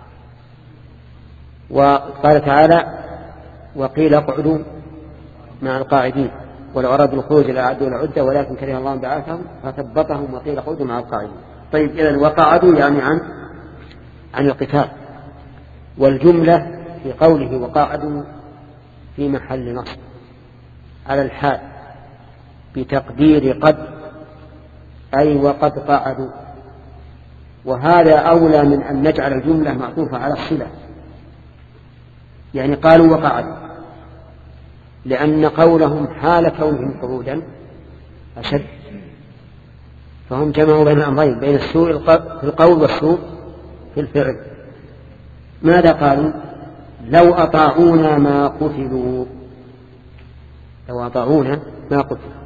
وقال تعالى وقيل اقعدوا مع القاعدين ولو أرادوا الخروج لأعدوا العدة ولكن كره الله بعاثهم فثبطهم وقيل اقعدوا مع القاعدين. طيب إذن وقعدوا يعني عن عن القتال، والجملة في قوله وقعدوا في محل نصب على الحال بتقدير قد، أي وقد قعدوا، وهذا أولى من أن نجعل الجملة معطوفة على الصلة، يعني قالوا وقعدوا لأن قولهم حال كونهم قعودا أشد، فهم جمعوا بين الأمرين، بين السوء في القول والسوء في الفعل. ماذا قالوا؟ لو أطاعونا ما قتلوا، لو أطاعونا ما قتلوا.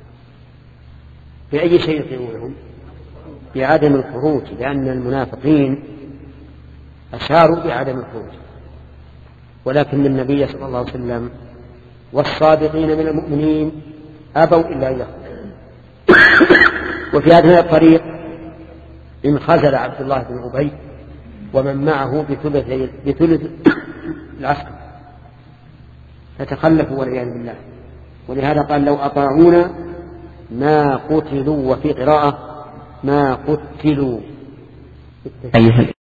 بأي شيء يطيعونهم؟ بعدم الخروج، لأن المنافقين أشاروا بعدم الخروج، ولكن النبي صلى الله عليه وسلم والصادقين من المؤمنين أبوا إلا أن يخرجوا. وفي هذا الطريق انخزل عبد الله بن أبي ومن معه بثلث بثلث العسكر فتخلفوا والعياذ بالله. ولهذا قال لو أطاعونا ما قتلوا، وفي قراءة ما قتلوا.